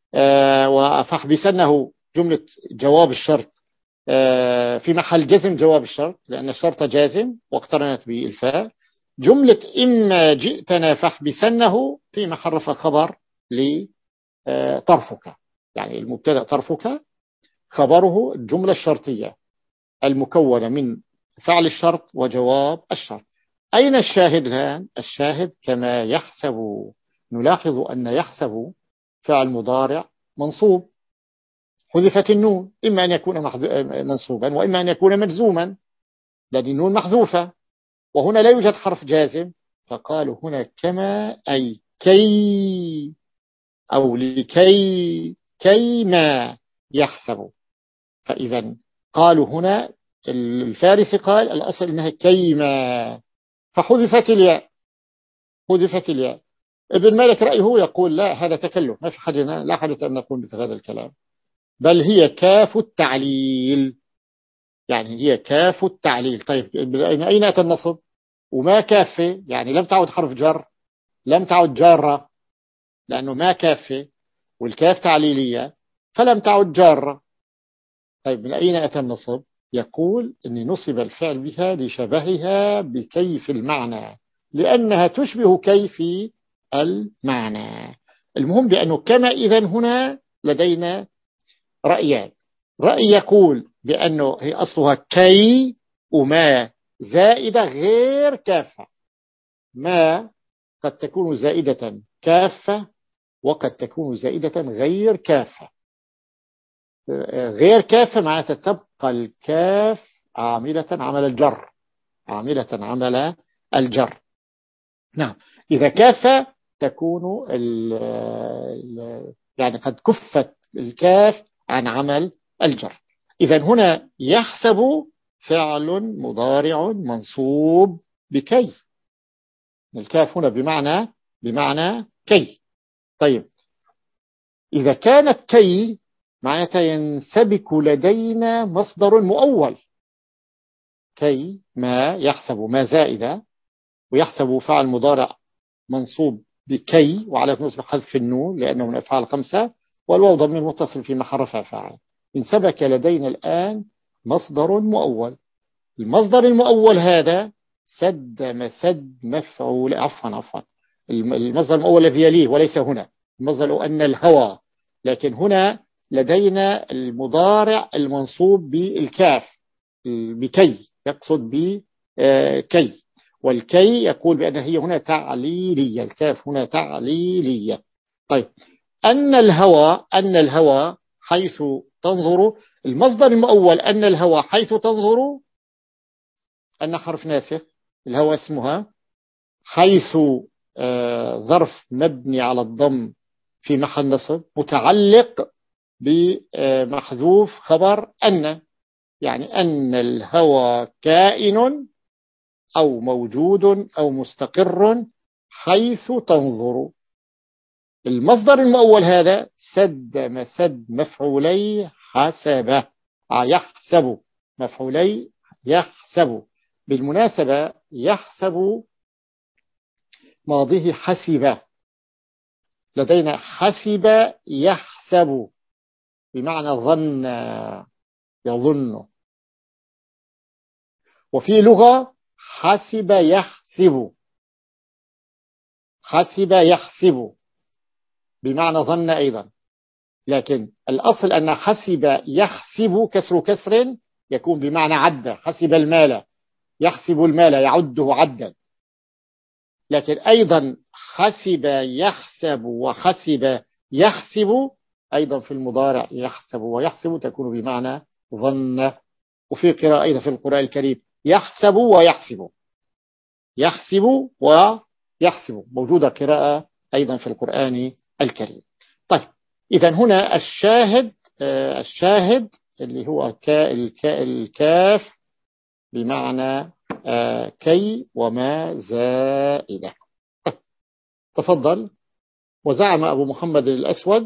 فاحبسنه جملة جواب الشرط في محل جزم جواب الشرط لأن الشرط جازم واقترنت بالفاء. جملة إما جئتنا فاحبسنه في محل رفع خبر لطرفك، يعني المبتدأ طرفك خبره الجملة الشرطية المكونة من فعل الشرط وجواب الشرط. أين الشاهد الآن؟ الشاهد كما يحسب، نلاحظ أن يحسب فعل مضارع منصوب، حذفت النون، إما أن يكون منصوبا وإما أن يكون مجزوما، لأن النون محذوفة، وهنا لا يوجد حرف جازم، فقالوا هنا كما أي كي أو لكي كيما يحسب. فإذا قالوا هنا الفارسي قال الأصل إنها كيما، فحذفت الياء، حذفت الياء. ابن مالك رأيه يقول لا، هذا تكلف، ما في حاجة، لا حاجة أن نقول مثل هذا الكلام، بل هي كاف التعليل، يعني هي كاف التعليل. طيب أين أتى النصب؟ وما كافة، يعني لم تعد حرف جر، لم تعد جارة، لأنه ما كافة والكاف تعليلية فلم تعد جارة. طيب من أين أتى النصب؟ يقول أن نصب الفعل بها لشبهها بكيف المعنى، لأنها تشبه كيف المعنى. المهم بأنه كما إذن هنا لدينا رأيان، رأي يقول بأنه هي أصلها كي وما زائدة غير كافة، ما قد تكون زائدة كافة وقد تكون زائدة غير كافة. غير كافة معناتها تبقى الكاف عاملة عمل الجر، عاملة عمل الجر. نعم، إذا كافة تكون ال ال يعني قد كفت الكاف عن عمل الجر. إذا هنا يحسب فعل مضارع منصوب بكي، الكاف هنا بمعنى بمعنى كي. طيب إذا كانت كي معناتها ينسبك لدينا مصدر مؤول، كي ما يحسب ما زائدة ويحسب فعل مضارع منصوب بكي وعلى نصب حذف النون لأنه من أفعال خمسة، والواو ضمير متصل في محل رفع فاعل. انسبك لدينا الآن مصدر مؤول، المصدر المؤول هذا سد مسد مفعول، عفوا عفوا المصدر المؤول الذي يليه وليس هنا، المصدر أن الهوى، لكن هنا لدينا المضارع المنصوب بالكاف بكي، يقصد بكي، والكي يقول بأن هي هنا تعليلية، الكاف هنا تعليلية. طيب أن الهوى، أن الهوى حيث تنظر، المصدر المؤول أن الهوى حيث تنظر أن حرف ناسخ، الهوى اسمها، حيث ظرف مبني على الضم في محل نصب متعلق بمحذوف خبر أن، يعني أن الهوى كائن أو موجود أو مستقر حيث تنظر. المصدر المؤول هذا سد مسد مفعولي حسب، يحسب مفعولي يحسب. بالمناسبة يحسب ماضيه حسب، لدينا حسب يحسب بمعنى ظن يظن، وفي لغة حسب يحسب، حسب يحسب بمعنى ظن أيضا، لكن الأصل أن حسب يحسب كسر كسر يكون بمعنى عد، حسب المال يحسب المال يعده عدا، لكن أيضا حسب يحسب وحسب يحسب أيضا في المضارع يحسب ويحسب تكون بمعنى ظن. وفي قراءة أيضا في القرآن الكريم يحسب ويحسب، يحسب ويحسب، موجودة قراءة أيضا في القرآن الكريم. طيب إذا هنا الشاهد، الشاهد اللي هو الكاف بمعنى كي وما زائدة. تفضل. وزعم أبو محمد الأسود،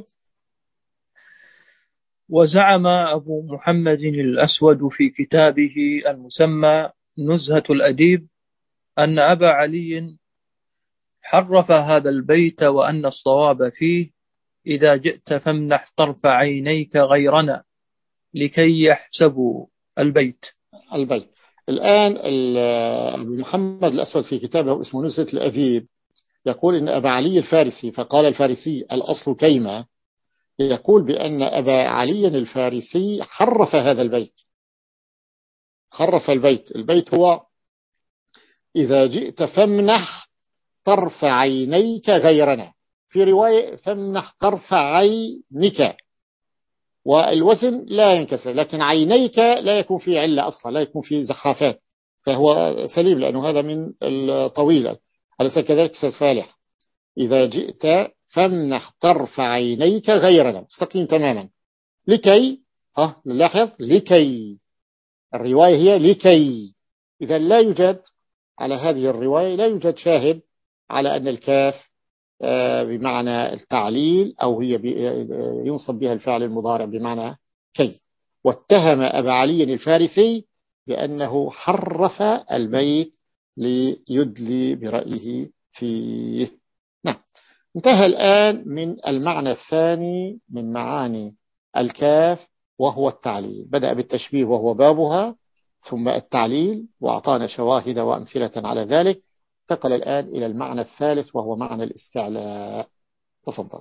وزعم أبو محمد الأسود في كتابه المسمى نزهة الأديب أن أبا علي حرف هذا البيت، وأن الصواب فيه إذا جئت فامنح طرف عينيك غيرنا لكي يحسبوا البيت. البيت الآن أبو محمد الأسود في كتابه اسمه نزهة الأديب يقول إن أبا علي الفارسي، فقال الفارسي الأصل كيما، يقول بأن أبا علي الفارسي حرف هذا البيت، حرف البيت. البيت هو إذا جئت فامنح طرف عينيك غيرنا، في رواية فامنح طرف عينك، والوزن لا ينكسر، لكن عينيك لا يكون فيه علة أصلا، لا يكون فيه زخافات، فهو سليم لأنه هذا من الطويلة. أليس كذلك أستاذ فالح؟ إذا جئت فامنح طرف عينيك غيرنا، مستقيم تماما. لكي ها نلاحظ لكي، الرواية هي لكي، إذا لا يوجد على هذه الرواية، لا يوجد شاهد على أن الكاف بمعنى التعليل، أو هي ينصب بها الفعل المضارع بمعنى كي. واتهم أبا علي الفارسي بأنه حرف البيت ليدلي برأيه فيه. نعم، انتهى الآن من المعنى الثاني من معاني الكاف، وهو التعليل. بدأ بالتشبيه وهو بابها، ثم التعليل، وأعطانا شواهد وأمثلة على ذلك. انتقل الآن إلى المعنى الثالث وهو معنى الاستعلاء. تفضل.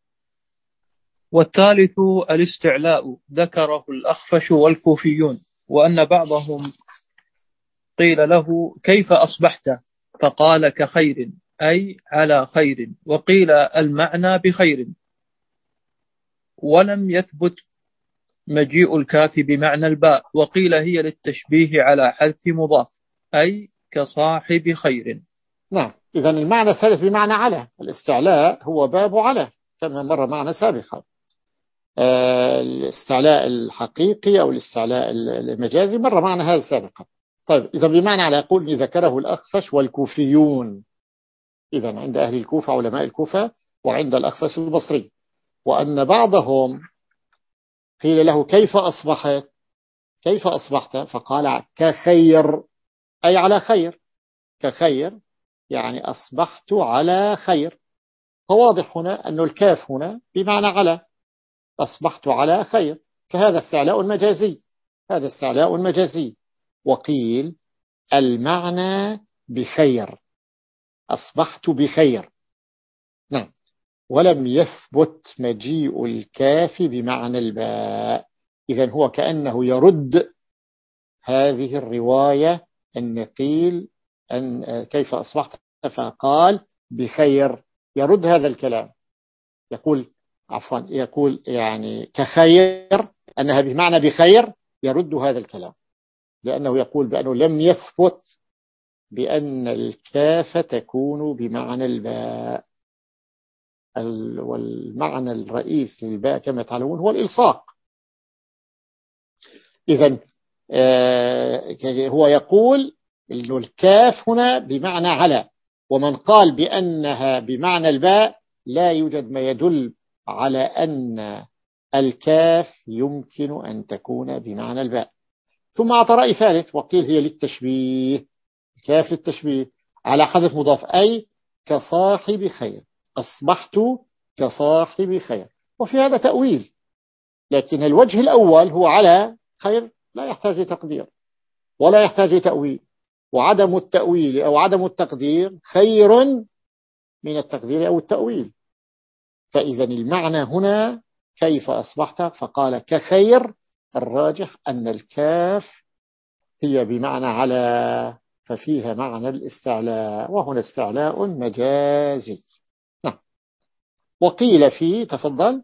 والثالث الاستعلاء، ذكره الأخفش والكوفيون، وأن بعضهم قيل له كيف أصبحت فقال كخير، أي على خير، وقيل المعنى بخير. ولم يثبت مجيء الكاف بمعنى الباء، وقيل هي للتشبيه على حذف مضاف، أي كصاحب خير. نعم، إذا المعنى الثالث بمعنى على. الاستعلاء هو باب على، كما مر معنا سابقا. آه الاستعلاء الحقيقي أو الاستعلاء المجازي مر معنا هذا سابقا. طيب، إذا بمعنى على يقول ذكره الأخفش والكوفيون، إذا عند أهل الكوفة علماء الكوفة، وعند الأخفش البصري. وأن بعضهم قيل له كيف أصبحت، كيف أصبحت فقال كخير، أي على خير. كخير يعني أصبحت على خير. فواضح هنا أن الكاف هنا بمعنى على، أصبحت على خير، فهذا استعلاء مجازي، هذا استعلاء مجازي. وقيل المعنى بخير، أصبحت بخير. نعم. ولم يثبت مجيء الكاف بمعنى الباء، إذن هو كأنه يرد هذه الرواية أن قيل أن كيف أصبحت فقال بخير، يرد هذا الكلام، يقول عفوا يقول يعني كخير أنها بمعنى بخير، يرد هذا الكلام، لأنه يقول بأنه لم يثبت بأن الكاف تكون بمعنى الباء. والمعنى الرئيس للباء كما تعلمون هو الإلصاق. إذن هو يقول أن الكاف هنا بمعنى على، ومن قال بأنها بمعنى الباء لا يوجد ما يدل على أن الكاف يمكن أن تكون بمعنى الباء. ثم أعطى رأي ثالث وقيل هي للتشبيه، الكاف للتشبيه على حذف مضاف، أي كصاحب خير، أصبحت كصاحب خير. وفي هذا تأويل، لكن الوجه الأول هو على خير لا يحتاج لتقدير ولا يحتاج لتأويل، وعدم التأويل أو عدم التقدير خير من التقدير أو التأويل. فإذا المعنى هنا كيف أصبحت فقال كخير، الراجح أن الكاف هي بمعنى على، ففيها معنى الاستعلاء، وهنا استعلاء مجازي. نعم. وقيل في، تفضل.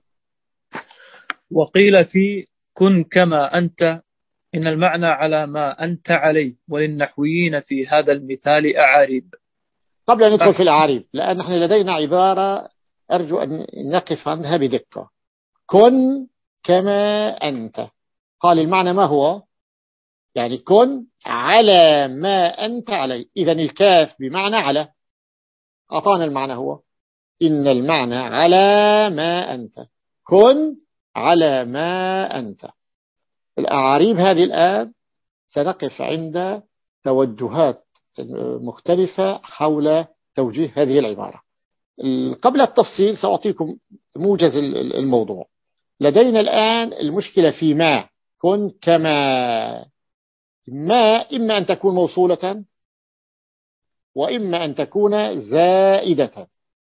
وقيل في كن كما أنت، إن المعنى على ما أنت عليه، وللنحويين في هذا المثال أعاريب. قبل أن ندخل في الأعاريب، لأن نحن لدينا عبارة أرجو أن نقف عنها بدقة. كن كما أنت، قال المعنى ما هو؟ يعني كن على ما أنت عليه. إذن الكاف بمعنى على، أعطانا المعنى هو إن المعنى على ما أنت، كن على ما أنت. الأعاريب هذه الآن سنقف عند توجهات مختلفة حول توجيه هذه العبارة. قبل التفصيل سأعطيكم موجز الموضوع. لدينا الآن المشكلة في ما، كن كما، ما إما أن تكون موصولة وإما أن تكون زائدة.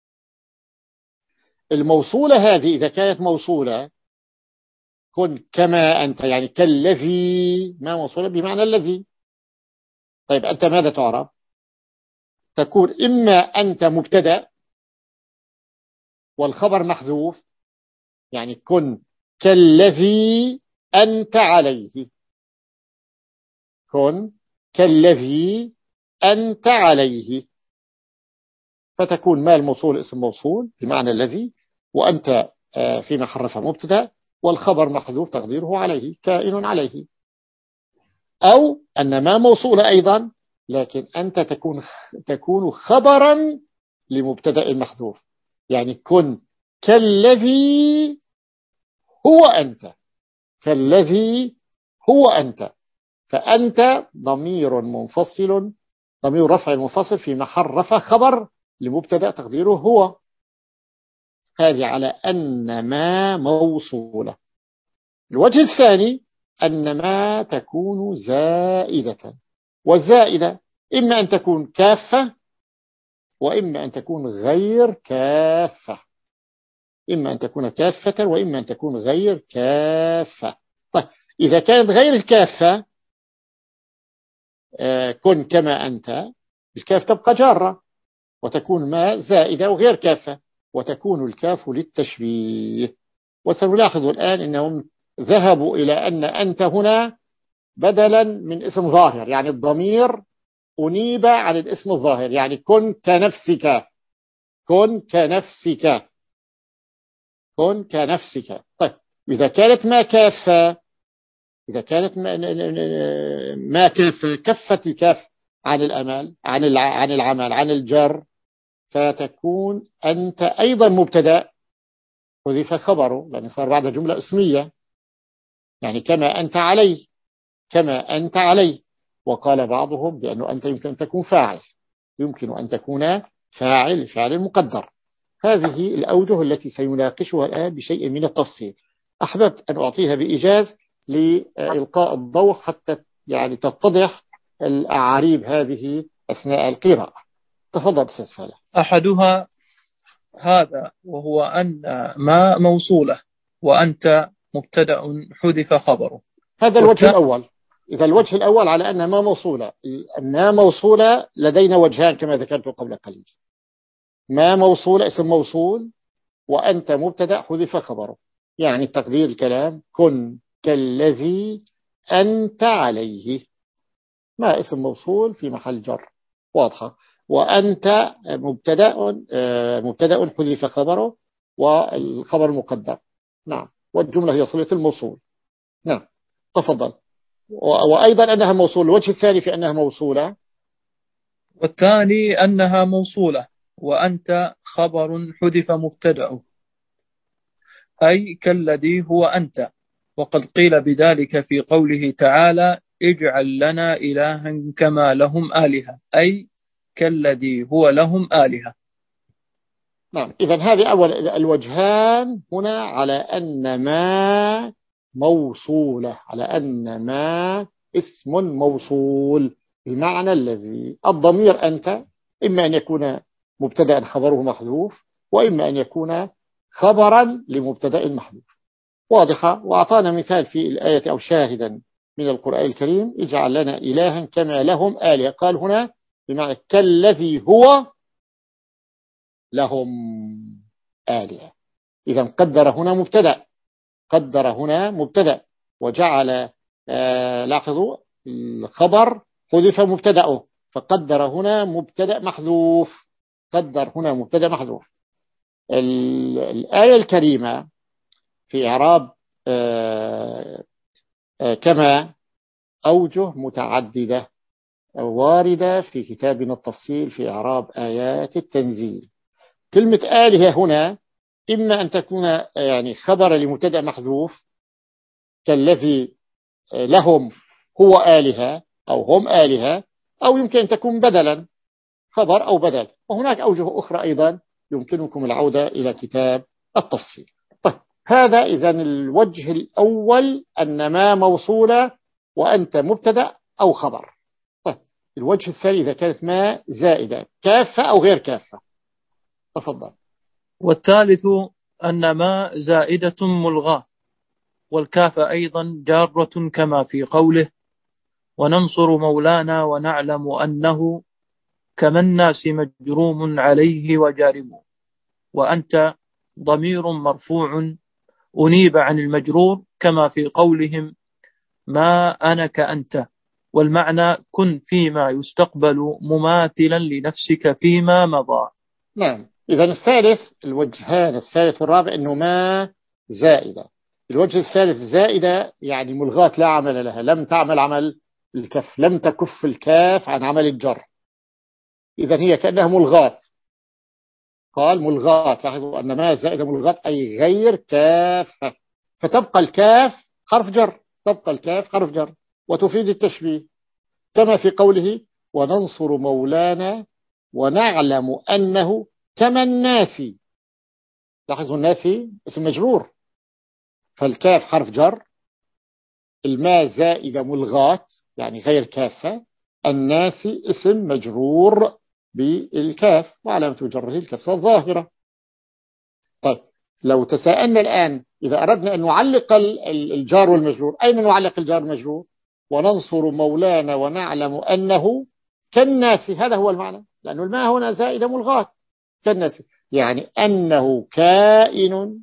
الموصولة هذه إذا كانت موصولة كن كما أنت، يعني كالذي، ما موصولة بمعنى الذي. طيب أنت ماذا تعرف؟ تكون إما أنت مبتدأ والخبر محذوف، يعني كن كالذي أنت عليه، كن كالذي أنت عليه، فتكون ما الموصول اسم موصول بمعنى الذي، وأنت في محل رفع مبتدأ، والخبر محذوف تقديره عليه، كائن عليه. أو أن ما موصول أيضا، لكن أنت تكون تكون خبرا لمبتدأ محذوف، يعني كن كالذي هو أنت، كالذي هو أنت، فأنت ضمير منفصل، ضمير رفع منفصل في محل رفع خبر لمبتدأ تقديره هو. هذه على أن ما موصولة. الوجه الثاني أن ما تكون زائدة، والزائدة إما أن تكون كافة وإما أن تكون غير كافة، إما أن تكون كافة وإما أن تكون غير كافة. طيب إذا كانت غير الكافة آه كن كما أنت، الكاف تبقى جارة وتكون ما زائدة وغير كافة، وتكون الكاف للتشبيه. وسنلاحظ الآن أنهم ذهبوا إلى أن أنت هنا بدلا من اسم ظاهر، يعني الضمير أنيب عن الاسم الظاهر، يعني كن كنفسك، كن كنفسك، كن كنفسك. طيب إذا كانت ما كافة، إذا كانت ما, ما كافة، كفت الكاف عن الأمل، عن عن العمل، عن الجر، فتكون أنت أيضا مبتدأ حذف خبره، لأن صار بعد جملة اسمية، يعني كما أنت عليه، كما أنت عليه. وقال بعضهم بأنه أنت يمكن أن تكون فاعل، يمكن أن تكون فاعل، فاعل مقدر. هذه الأوجه التي سيناقشها الآن بشيء من التفصيل. أحببت أن أعطيها بإيجاز لإلقاء الضوء حتى يعني تتضح الأعاريب هذه أثناء القراءة. تفضل أستاذ فالح. أحدها هذا، وهو أن ما موصولة وأنت مبتدأ حذف خبره. هذا الوجه الأول. إذا الوجه الأول على أن ما موصولة، ما موصولة لدينا وجهان كما ذكرت قبل قليل. ما موصولة اسم موصول وأنت مبتدأ حذف خبره، يعني تقدير الكلام كن كالذي أنت عليه، ما اسم موصول في محل جر، واضحة. وأنت مبتدأ مبتدأ حذف خبره والخبر مقدر، نعم، والجملة هي صلة الموصول، نعم. تفضل. وأيضا أنها موصول. الوجه الثاني في أنها موصولة، والثاني أنها موصولة وأنت خبر حذف مبتدأ، أي كالذي هو أنت. وقد قيل بذلك في قوله تعالى اجعل لنا إلها كما لهم آلهة، أي كالذي هو لهم آلهة. نعم. إذن هذه أول الوجهان هنا على أن ما موصولة، على أن ما اسم موصول بمعنى الذي. الضمير أنت إما أن يكون مبتدأ خبره محذوف، وإما أن يكون خبرا لمبتدأ محذوف، واضحة. وأعطانا مثال في الآية أو شاهدا من القرآن الكريم اجعل لنا إلها كما لهم آلهة، قال هنا بمعنى كالذي هو لهم آلهة. إذا قدر هنا مبتدأ، قدر هنا مبتدأ وجعل آه لاحظوا الخبر حذف مبتدأه، فقدر هنا مبتدأ محذوف، قدر هنا مبتدأ محذوف. الآية الكريمة في إعراب آه آه كما أوجه متعددة واردة في كتابنا التفصيل في إعراب آيات التنزيل. كلمة آلهة هنا إما أن تكون يعني خبر لمبتدأ محذوف كالذي لهم هو آلهة أو هم آلهة، أو يمكن أن تكون بدلا، خبر أو بدل. وهناك أوجه أخرى أيضا يمكنكم العودة إلى كتاب التفصيل. طيب هذا إذن الوجه الأول أن ما موصولة وأنت مبتدأ أو خبر. طيب الوجه الثاني إذا كانت ما زائدة كافة أو غير كافة. تفضل. والثالث أن ما زائدة ملغاة، والكاف أيضا جارة كما في قوله وننصر مولانا ونعلم أنه كما الناس مجروم عليه وجارم، وأنت ضمير مرفوع أنيب عن المجرور كما في قولهم ما أنا كأنت، والمعنى كن فيما يستقبل مماثلا لنفسك فيما مضى. نعم. إذا الثالث الوجهان الثالث والرابع أنه ما زائدة. الوجه الثالث زائدة يعني ملغاة لا عمل لها، لم تعمل عمل الكف، لم تكف الكاف عن عمل الجر، إذا هي كأنها ملغاة. قال ملغاة، لاحظوا أن ما زائدة ملغاة أي غير كافة، فتبقى الكاف حرف جر، تبقى الكاف حرف جر وتفيد التشبيه، كما في قوله وننصر مولانا ونعلم أنه كما الناس. لاحظوا الناس اسم مجرور، فالكاف حرف جر، الماء زائدة ملغاة يعني غير كافة، الناس اسم مجرور بالكاف وعلامة جره الكسرة الظاهرة. طيب لو تساءلنا الآن إذا أردنا أن نعلق الجار والمجرور، أين نعلق الجار والمجرور؟ وننصر مولانا ونعلم أنه كالناس، هذا هو المعنى، لأن الماء هنا زائدة ملغاة كالناس، يعني أنه كائن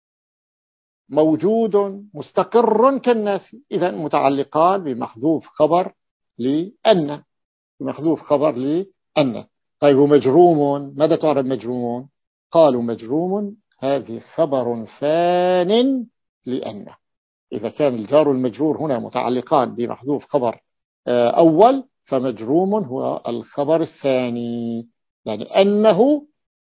موجود مستقر كالناس، إذا متعلقان بمحذوف خبر لأن، بمحذوف خبر لأن. طيب ومجروم، ماذا تعرف مجروم؟ قالوا مجروم هذه خبر ثان لأن، إذا كان الجار المجرور هنا متعلقان بمحذوف خبر أول فمجروم هو الخبر الثاني، يعني أنه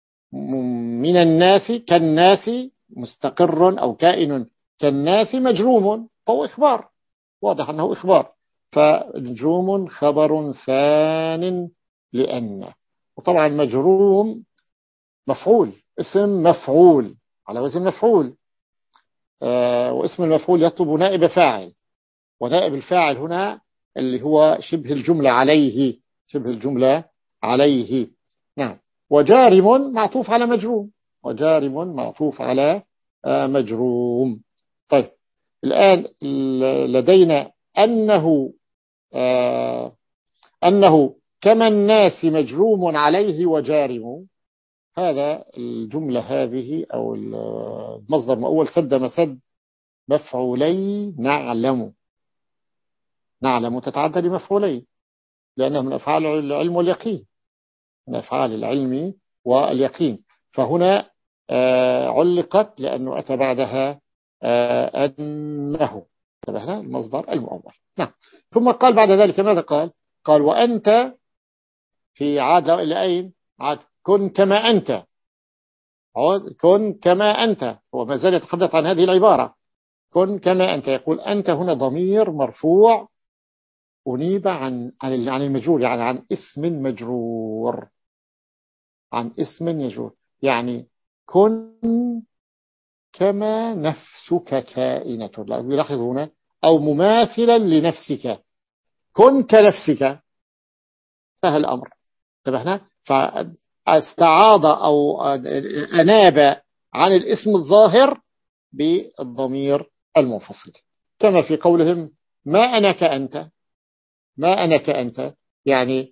من الناس كالناس مستقر أو كائن كالناس مجروم، فهو إخبار، واضح أنه إخبار، فمجروم خبر ثان لأن. وطبعا مجروم مفعول، اسم مفعول على وزن مفعول، آه واسم المفعول يطلب نائب فاعل، ونائب الفاعل هنا اللي هو شبه الجملة عليه، شبه الجملة عليه. نعم. وجارم معطوف على مجروم، وجارم معطوف على مجروم. طيب الآن لدينا أنه آه أنه كما الناس مجروم عليه وجارم، هذا الجملة هذه أو المصدر مؤول سد مسد مفعولي نعلم، نعلم تتعدى لمفعولين لأنه من أفعال العلم واليقين، من أفعال العلم واليقين، فهنا آه علقت لأنه أتى بعدها آه أنه، انتبهنا المصدر المؤول. نعم. ثم قال بعد ذلك ماذا قال؟ قال وأنت في عاد إلى أين؟ عاد كن كما أنت، عاد كن كما أنت، هو ما زال يتحدث عن هذه العبارة كن كما أنت، يقول أنت هنا ضمير مرفوع أنيب عن عن المجرور، يعني عن اسم مجرور، عن اسم مجرور، يعني كن كما نفسك كائنة، لاحظ هنا أو مماثلا لنفسك، كن كنفسك، سهل الأمر، انتبهنا؟ فاستعاض أو أناب عن الاسم الظاهر بالضمير المنفصل، كما في قولهم ما أنا كأنت، ما أنا كأنت، يعني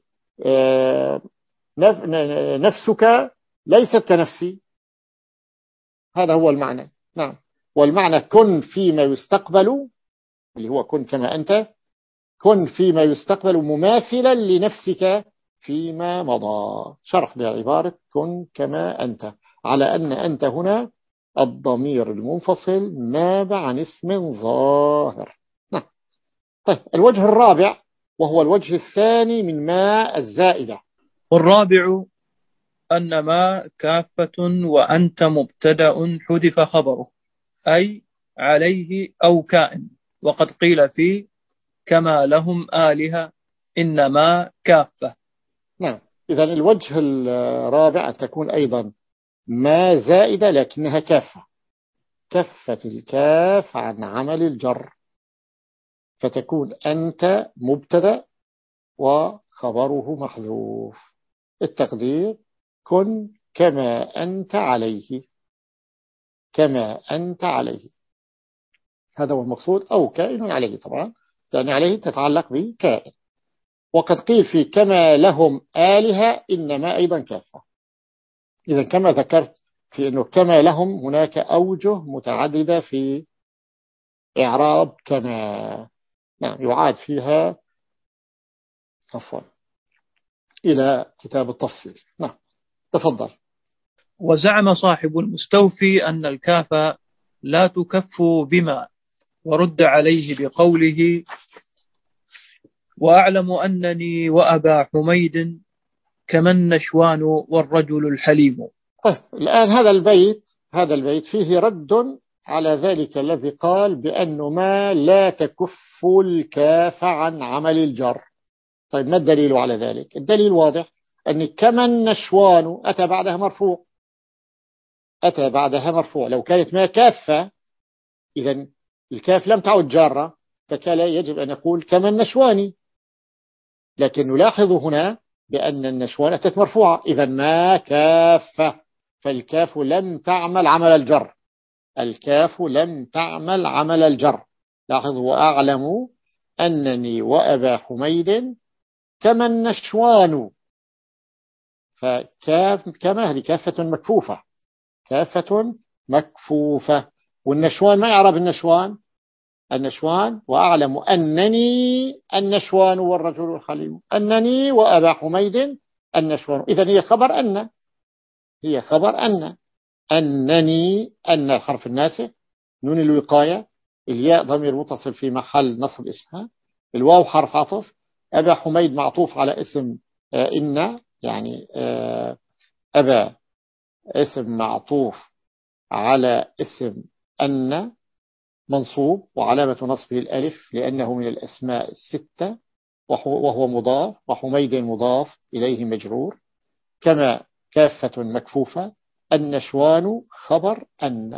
نفسك ليست كنفسي، هذا هو المعنى. نعم. والمعنى كن فيما يستقبل اللي هو كن كما أنت، كن فيما يستقبل مماثلا لنفسك فيما مضى، شرح بعبارة كن كما أنت، على أن أنت هنا الضمير المنفصل نابع عن اسم ظاهر. نعم. طيب الوجه الرابع وهو الوجه الثاني من ما الزائدة. والرابع أن ما كافة وأنت مبتدأ حذف خبره أي عليه أو كائن، وقد قيل فيه كما لهم آلهة إنما كافة. نعم. إذن الوجه الرابع تكون أيضا ما زائدة لكنها كافة، كفة الكاف عن عمل الجر، فتكون أنت مبتدأ خبره محذوف. التقدير كن كما أنت عليه، كما أنت عليه، هذا هو المقصود، أو كائن عليه طبعا، لأن عليه تتعلق بكائن. وقد قيل في كما لهم آلهة إنما أيضا كافة. إذا كما ذكرت في أنه كما لهم هناك أوجه متعددة في إعراب كما، نعم يعاد فيها عفوا إلى كتاب التفصيل. نعم تفضل. وزعم صاحب المستوفي أن الكاف لا تكف بما، ورد عليه بقوله: وأعلم أنني وأبا حميد كما النشوان والرجل الحليم. طيب الآن هذا البيت هذا البيت فيه رد على ذلك الذي قال بأنه ما لا تكف الكاف عن عمل الجر. طيب ما الدليل على ذلك؟ الدليل واضح، أن كما النشوان أتى بعدها مرفوع، أتى بعدها مرفوع. لو كانت ما كافة إذن الكاف لم تعد جارة، فكان يجب أن نقول كما النشواني، لكن نلاحظ هنا بأن النشوان أتت مرفوعة، إذن ما كافة، فالكاف لم تعمل عمل الجر، الكاف لم تعمل عمل الجر. لاحظوا: وأعلم أنني وأبا حميد كما النشوان، فكاف كما هذه كافة مكفوفة، كافة مكفوفة. والنشوان ما يعرف النشوان، النشوان وأعلم أنني النشوان والرجل الحليم، أنني وأبا حميد النشوان، إذن هي خبر أن، هي خبر أن، أنني، أن الحرف الناسخ، نون الوقاية، الياء ضمير متصل في محل نصب اسمها، الواو حرف عطف، أبا حميد معطوف على اسم إن، يعني أبا اسم معطوف على اسم أن منصوب، وعلامة نصبه الألف لأنه من الأسماء الستة، وهو مضاف، وحميد مضاف إليه مجرور. كما كافة مكفوفة، النشوان خبر أن،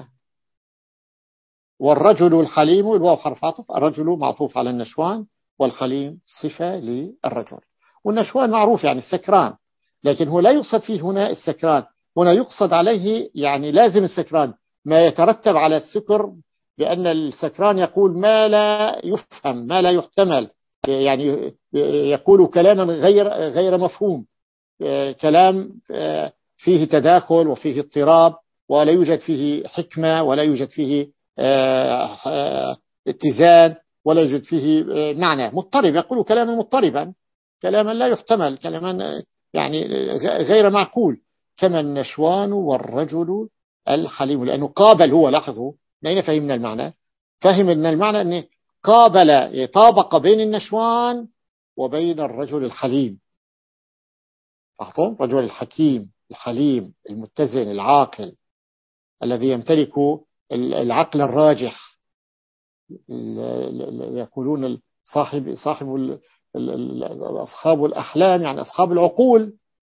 والرجل الحليم الواو حرف عطف، الرجل معطوف على النشوان، والحليم صفة للرجل. والنشوان معروف يعني السكران، لكن هو لا يقصد فيه هنا السكران، هنا يقصد عليه يعني لازم السكران، ما يترتب على السكر، لأن السكران يقول ما لا يفهم، ما لا يحتمل، يعني يقول كلاما غير غير مفهوم، كلام فيه تداخل وفيه اضطراب، ولا يوجد فيه حكمة، ولا يوجد فيه اتزان، ولا يوجد فيه معنى، مضطرب، يقول كلاما مضطربا، كلاما لا يحتمل، كلاما يعني غير معقول. كما النشوان والرجل الحليم، لأنه قابل، هو لاحظوا لأين فهمنا المعنى، فهم أن المعنى أنه قابل، طابق بين النشوان وبين الرجل الحليم. لاحظوا: الرجل الحكيم الحليم المتزن العاقل الذي يمتلك العقل الراجح، يقولون صاحب صاحب أصحاب الأحلام، يعني أصحاب العقول.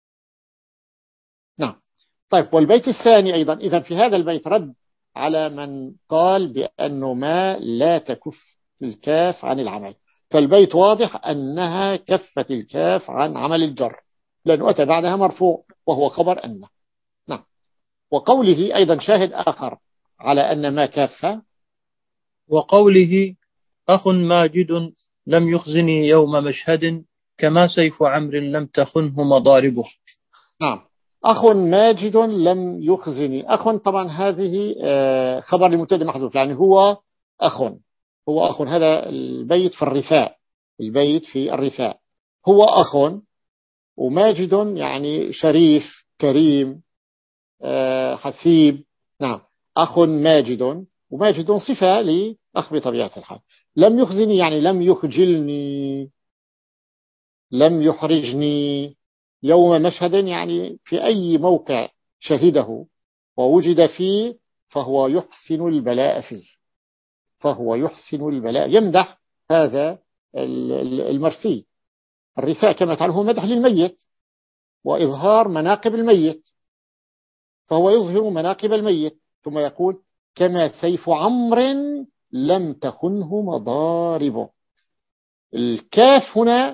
نعم. طيب والبيت الثاني أيضا، إذا في هذا البيت رد على من قال بأنه ما لا تكف الكاف عن العمل، فالبيت واضح أنها كفت الكاف عن عمل الجر، لأنه أتى بعدها مرفوع وهو خبر أن. نعم. وقوله أيضا شاهد آخر على أن ما كافة، وقوله: أخ ماجد لم يخزني يوم مشهد كما سيف عمرو لم تخنه مضاربه. نعم. أخ ماجد لم يخزني، أخ طبعا هذه خبر لمبتدا محذوف، يعني هو أخ، هو أخ، هذا البيت في الرثاء، البيت في الرثاء، هو أخ، وماجد يعني شريف كريم حسيب. نعم. أخ ماجد، وماجد صفة لأخ بطبيعة الحال. لم يخزني يعني لم يخجلني، لم يحرجني. يوم مشهد يعني في أي موقع شهده ووجد فيه فهو يحسن البلاء فيه، فهو يحسن البلاء، يمدح هذا المرسي. الرثاء كما تعلمه مدح للميت وإظهار مناقب الميت، فهو يظهر مناقب الميت، ثم يقول كما سيف عمرو لم تخنه مضاربه. الكاف هنا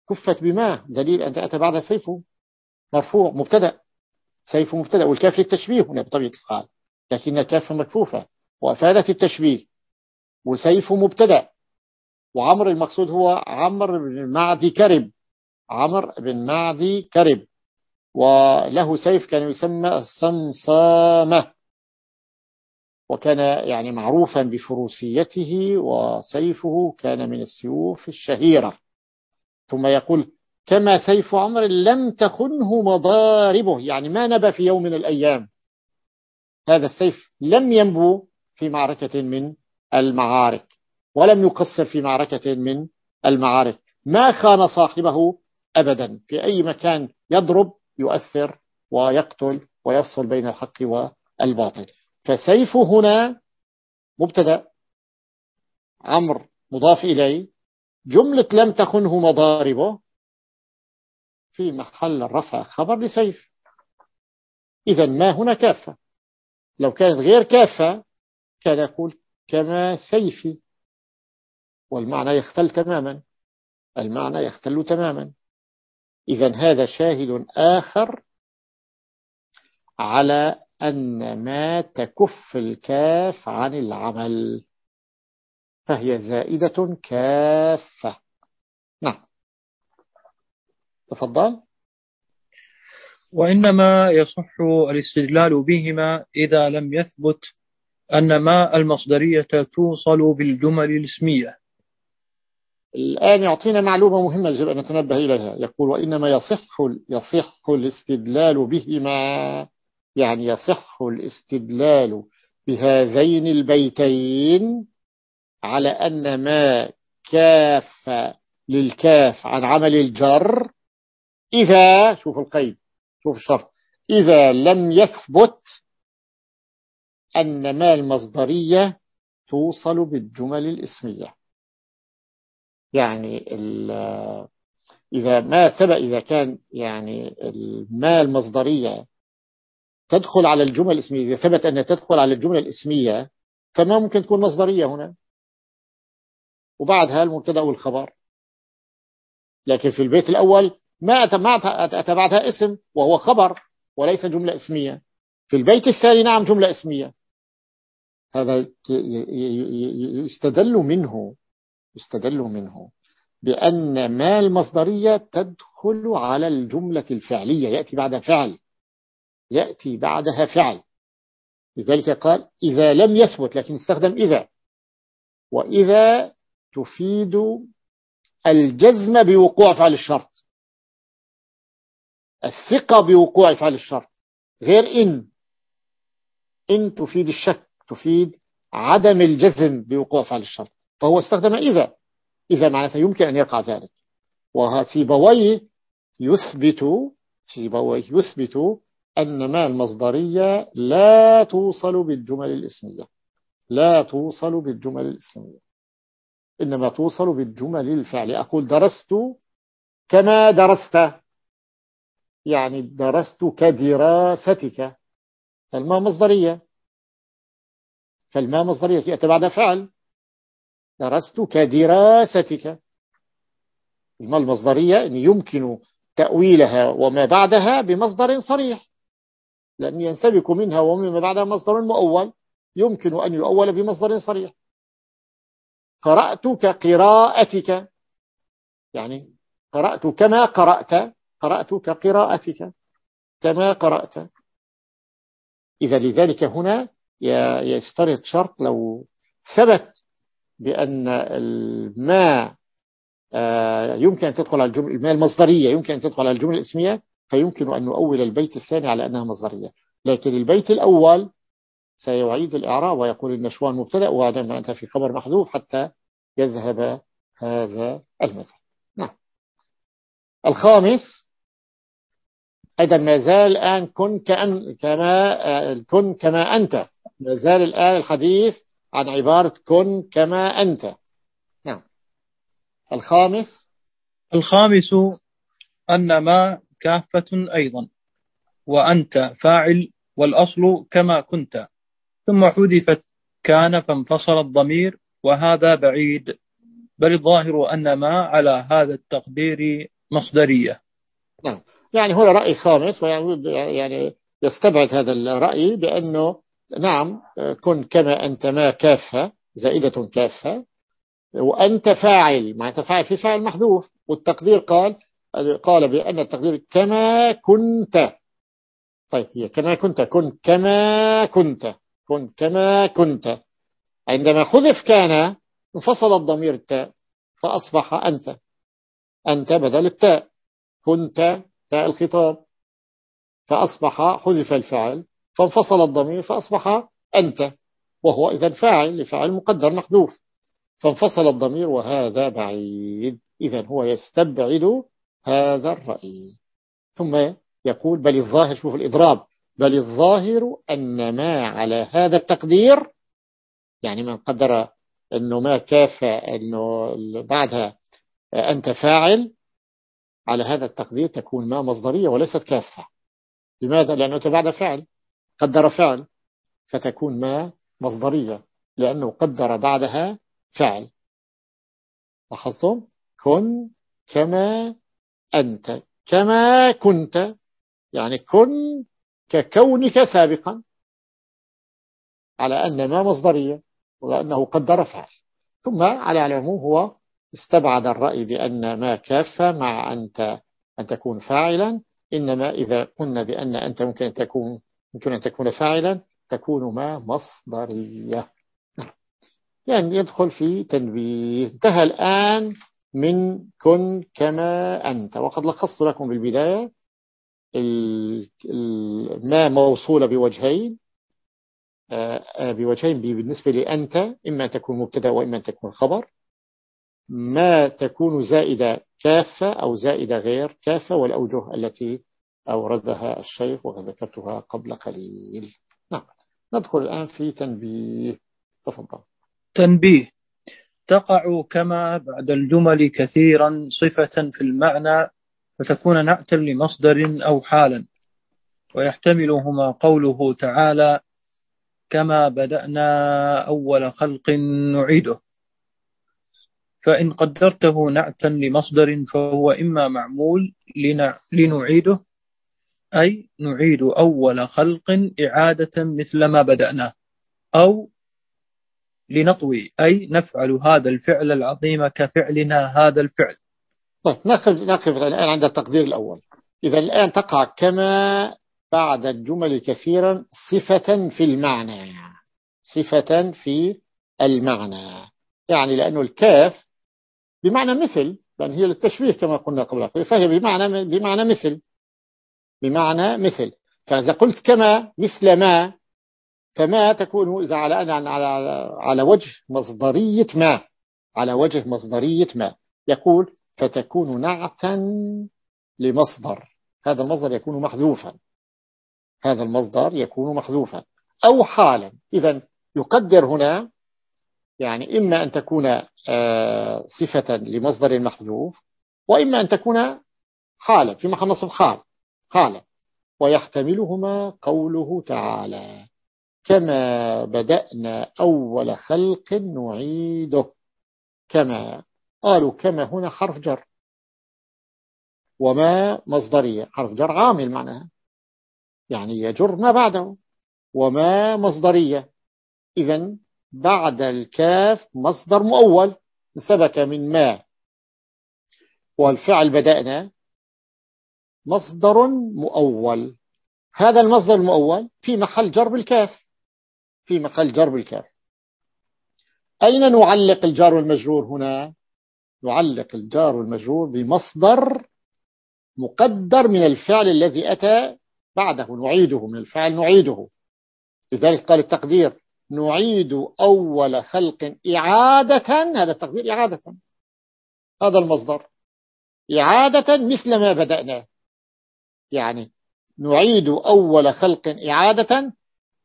كفت بما، دليل أن أتى بعد سيفه مرفوع مبتدأ، سيف مبتدأ، والكاف للتشبيه هنا بطبيعة الحال، لكن الكاف مكفوفة وأفادت التشبيه، وسيف مبتدأ، وعمر المقصود هو عمر بن معدي كرب، عمر بن معدي كرب، وله سيف كان يسمى الصمصامة، وكان يعني معروفا بفروسيته، وسيفه كان من السيوف الشهيرة. ثم يقول كما سيف عمر لم تخنه مضاربه، يعني ما نبى في يوم من الأيام، هذا السيف لم ينبو في معركة من المعارك، ولم يقصر في معركة من المعارك، ما خان صاحبه أبدا، في أي مكان يضرب يؤثر ويقتل ويفصل بين الحق والباطل. فسيف هنا مبتدأ، عمرو مضاف إليه، جملة لم تخنه مضاربه في محل الرفع خبر لسيف. إذا ما هنا كافة، لو كانت غير كافة كان يقول كما سيفي، والمعنى يختل تماما، المعنى يختل تماما. إذا هذا شاهد آخر على أن ما تكف الكاف عن العمل فهي زائدة كافة. نعم تفضل. وإنما يصح الاستدلال بهما إذا لم يثبت أن ما المصدرية توصل بالجمل الاسمية. الآن يعطينا معلومة مهمة يجب أن نتنبه إليها، يقول وإنما يصح يصح الاستدلال بهما، يعني يصح الاستدلال بهذين البيتين على أن ما كاف للكاف عن عمل الجر إذا، شوف القيد، شوف الشرط، إذا لم يثبت أن ما المصدرية توصل بالجمل الاسمية. يعني إذا ما ثبت، إذا كان يعني ما المصدرية تدخل على الجمل الاسمية، إذا ثبت أنها تدخل على الجملة الاسمية فما ممكن تكون مصدرية هنا، وبعدها المبتدأ والخبر. لكن في البيت الأول ما أتى بعدها اسم وهو خبر وليس جملة اسمية، في البيت الثاني نعم جملة اسمية. هذا يستدل منه يستدل منه بأن ما المصدرية تدخل على الجملة الفعلية، يأتي بعدها فعل، يأتي بعدها فعل. لذلك قال إذا لم يثبت، لكن استخدم إذا، وإذا تفيد الجزم بوقوع فعل الشرط، الثقة بوقوع فعل الشرط، غير إن إن تفيد الشك، تفيد عدم الجزم بوقوع فعل الشرط، فهو استخدم إذا، إذا معناته يمكن أن يقع ذلك. وسيبويه يثبت سيبويه يثبت أن ما المصدرية لا توصل بالجمل الاسمية، لا توصل بالجمل الاسمية، إنما توصل بالجمل الفعلية. أقول درست كما درست، يعني درست كدراستك، فالما مصدرية، فالما مصدرية يأتي بعد فعل، درست كدراستك. الما المصدرية إن يمكن تأويلها وما بعدها بمصدر صريح، لأن ينسبك منها ومما بعدها مصدر مؤول، يمكن أن يؤول بمصدر صريح. قرأت كقراءتك، يعني قرأت كما قرأت، قرأت كقراءتك كما قرأت. إذا لذلك هنا يشترط شرط لو ثبت بأن الماء يمكن أن تدخل على الجملة، الماء المصدرية يمكن أن تدخل على الجملة الاسمية، فيمكن أن نؤول البيت الثاني على أنها مصدرية. لكن البيت الأول سيعيد الإعراب ويقول النشوان مبتدأ وعندما أنت في خبر محذوف حتى يذهب هذا المثل. نعم. الخامس أيضا ما زال الآن كن كأن كما كن كما أنت، ما زال الآن الحديث عن عبارة كن كما أنت. نعم. الخامس الخامس أن ما كافة أيضا، وأنت فاعل، والأصل كما كنت، ثم حذفت كان فانفصل الضمير، وهذا بعيد، بل الظاهر أن ما على هذا التقدير مصدرية. نعم. يعني هنا رأي خامس، يعني يستبعد هذا الرأي بأنه نعم كن كما أنت ما كافة زائدة كافة، وأنت فاعل مع تفاعل في فاعل محذوف، والتقدير قال قال بأن التقدير كما كنت. طيب هي كما كنت، كن كما كنت، كن كما كنت. عندما حذف كان انفصل الضمير التاء فأصبح أنت، أنت بدل التاء، كنت تاء الخطاب فأصبح حذف الفعل فانفصل الضمير فأصبح أنت، وهو إذا فاعل لفعل مقدر محذوف فانفصل الضمير، وهذا بعيد. إذا هو يستبعد هذا الرأي. ثم يقول بل الظاهر، شوف الإضراب، بل الظاهر أن ما على هذا التقدير، يعني من قدر أنه ما كافة أنه بعدها أنت فاعل، على هذا التقدير تكون ما مصدرية وليست كافة. لماذا؟ لأنه بعد فعل، قدر فعل، فتكون ما مصدرية لأنه قدر بعدها فعل. لاحظتم؟ كن كما أنت كما كنت، يعني كن ككونك سابقا، على أن ما مصدرية وأنه قدر فعل. ثم على العموم هو استبعد الرأي بأن ما كافة مع أنت أن تكون فاعلا، إنما إذا قلنا بأن أنت ممكن أن تكون ممكن أن تكون فاعلا تكون ما مصدرية. يعني يدخل في تنبيه. انتهى الآن من كن كما أنت، وقد لخصت لكم بالبداية ما موصولة بوجهين بوجهين بالنسبة لأنت، إما تكون مبتدا وإما تكون خبر، ما تكون زائدة كافة أو زائدة غير كافة، والأوجه التي أوردها الشيخ وذكرتها قبل قليل. نعم. ندخل الآن في تنبيه. تفضل. تنبيه: تقع كما بعد الجمل كثيرا صفة في المعنى فتكون نعتا لمصدر أو حالا، ويحتملهما قوله تعالى كما بدأنا أول خلق نعيده. فإن قدرته نعتا لمصدر فهو إما معمول لنعيده أي نعيد أول خلق إعادة مثل ما بدأنا، أو لنطوي أي نفعل هذا الفعل العظيم كفعلنا هذا الفعل. طيب نقف نقف الآن عند التقدير الأول. إذا الآن تقع كما بعد الجمل كثيرا صفة في المعنى، صفة في المعنى، يعني لأنه الكاف بمعنى مثل، لأن هي للتشبيه كما قلنا قبل، فهي بمعنى بمعنى مثل بمعنى مثل. فإذا قلت كما مثل ما، فما تكون إذا على على على وجه مصدرية ما، على وجه مصدرية ما، يقول فتكون نعتا لمصدر، هذا المصدر يكون محذوفا، هذا المصدر يكون محذوفا، أو حالا. إذا يقدر هنا يعني إما أن تكون صفة لمصدر محذوف، وإما أن تكون حالا في محل نصب حال حالا. ويحتملهما قوله تعالى كما بدأنا أول خلق نعيده. كما قالوا كما هنا حرف جر، وما مصدرية، حرف جر عامل معناها يعني يجر ما بعده، وما مصدرية إذن بعد الكاف مصدر مؤول سبك من ما، والفعل بدأنا مصدر مؤول، هذا المصدر المؤول في محل جر بالكاف، في محل جر بالكاف. أين نعلق الجار والمجرور هنا؟ نعلق الجار والمجرور بمصدر مقدر من الفعل الذي أتى بعده، نعيده من الفعل نعيده. لذلك قال التقدير نعيد أول خلق إعادة، هذا التقدير إعادة، هذا المصدر إعادة مثل ما بدأنا، يعني نعيد أول خلق إعادة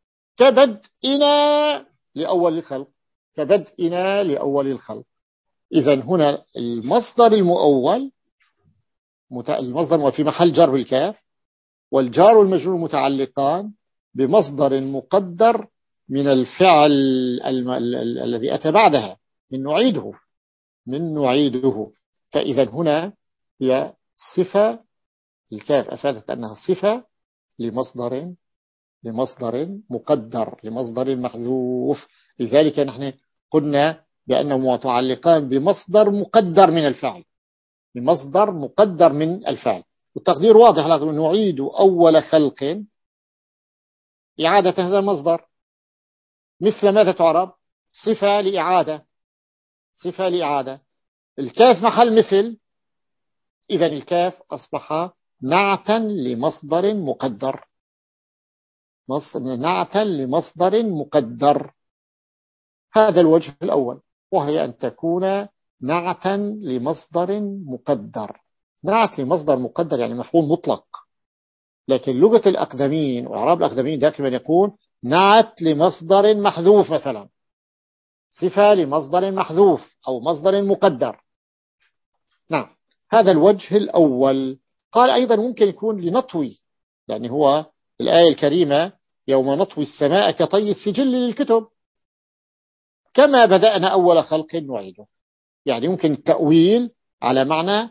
كبدئنا لأول الخلق، كبدئنا لأول الخلق. إذا هنا المصدر المؤول، المصدر في محل جر بالكاف، والجار والمجرور متعلقان بمصدر مقدر من الفعل الذي أتى بعدها، من نعيده من نعيده. فإذا هنا هي صفة، الكاف أفادت أنها صفة لمصدر لمصدر مقدر، لمصدر محذوف. لذلك نحن قلنا بأنهم متعلقان بمصدر مقدر من الفعل، بمصدر مقدر من الفعل. والتقدير واضح، نعيد أول خلق إعادة هذا المصدر. مثل ماذا تعرب؟ صفة لإعادة، صفة لإعادة. الكاف محل مثل، إذن الكاف أصبح نعتا لمصدر مقدر، نعتا لمصدر مقدر. هذا الوجه الأول، وهي أن تكون نعتا لمصدر مقدر. نعت لمصدر مقدر يعني مفعول مطلق، لكن لغة الأقدمين وإعراب الأقدمين دائما يكون نعت لمصدر محذوف، مثلا صفة لمصدر محذوف أو مصدر مقدر. نعم، هذا الوجه الأول. قال أيضا ممكن يكون لنطوي، يعني هو الآية الكريمة يوم نطوي السماء كطي السجل للكتب، كما بدأنا أول خلق نعيده. يعني ممكن التأويل على معنى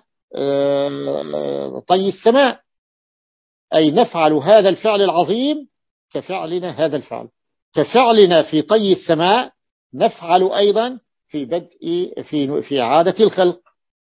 طي السماء، أي نفعل هذا الفعل العظيم كفعلنا هذا الفعل، كفعلنا في طي السماء نفعل أيضا في بدء في في إعادة الخلق.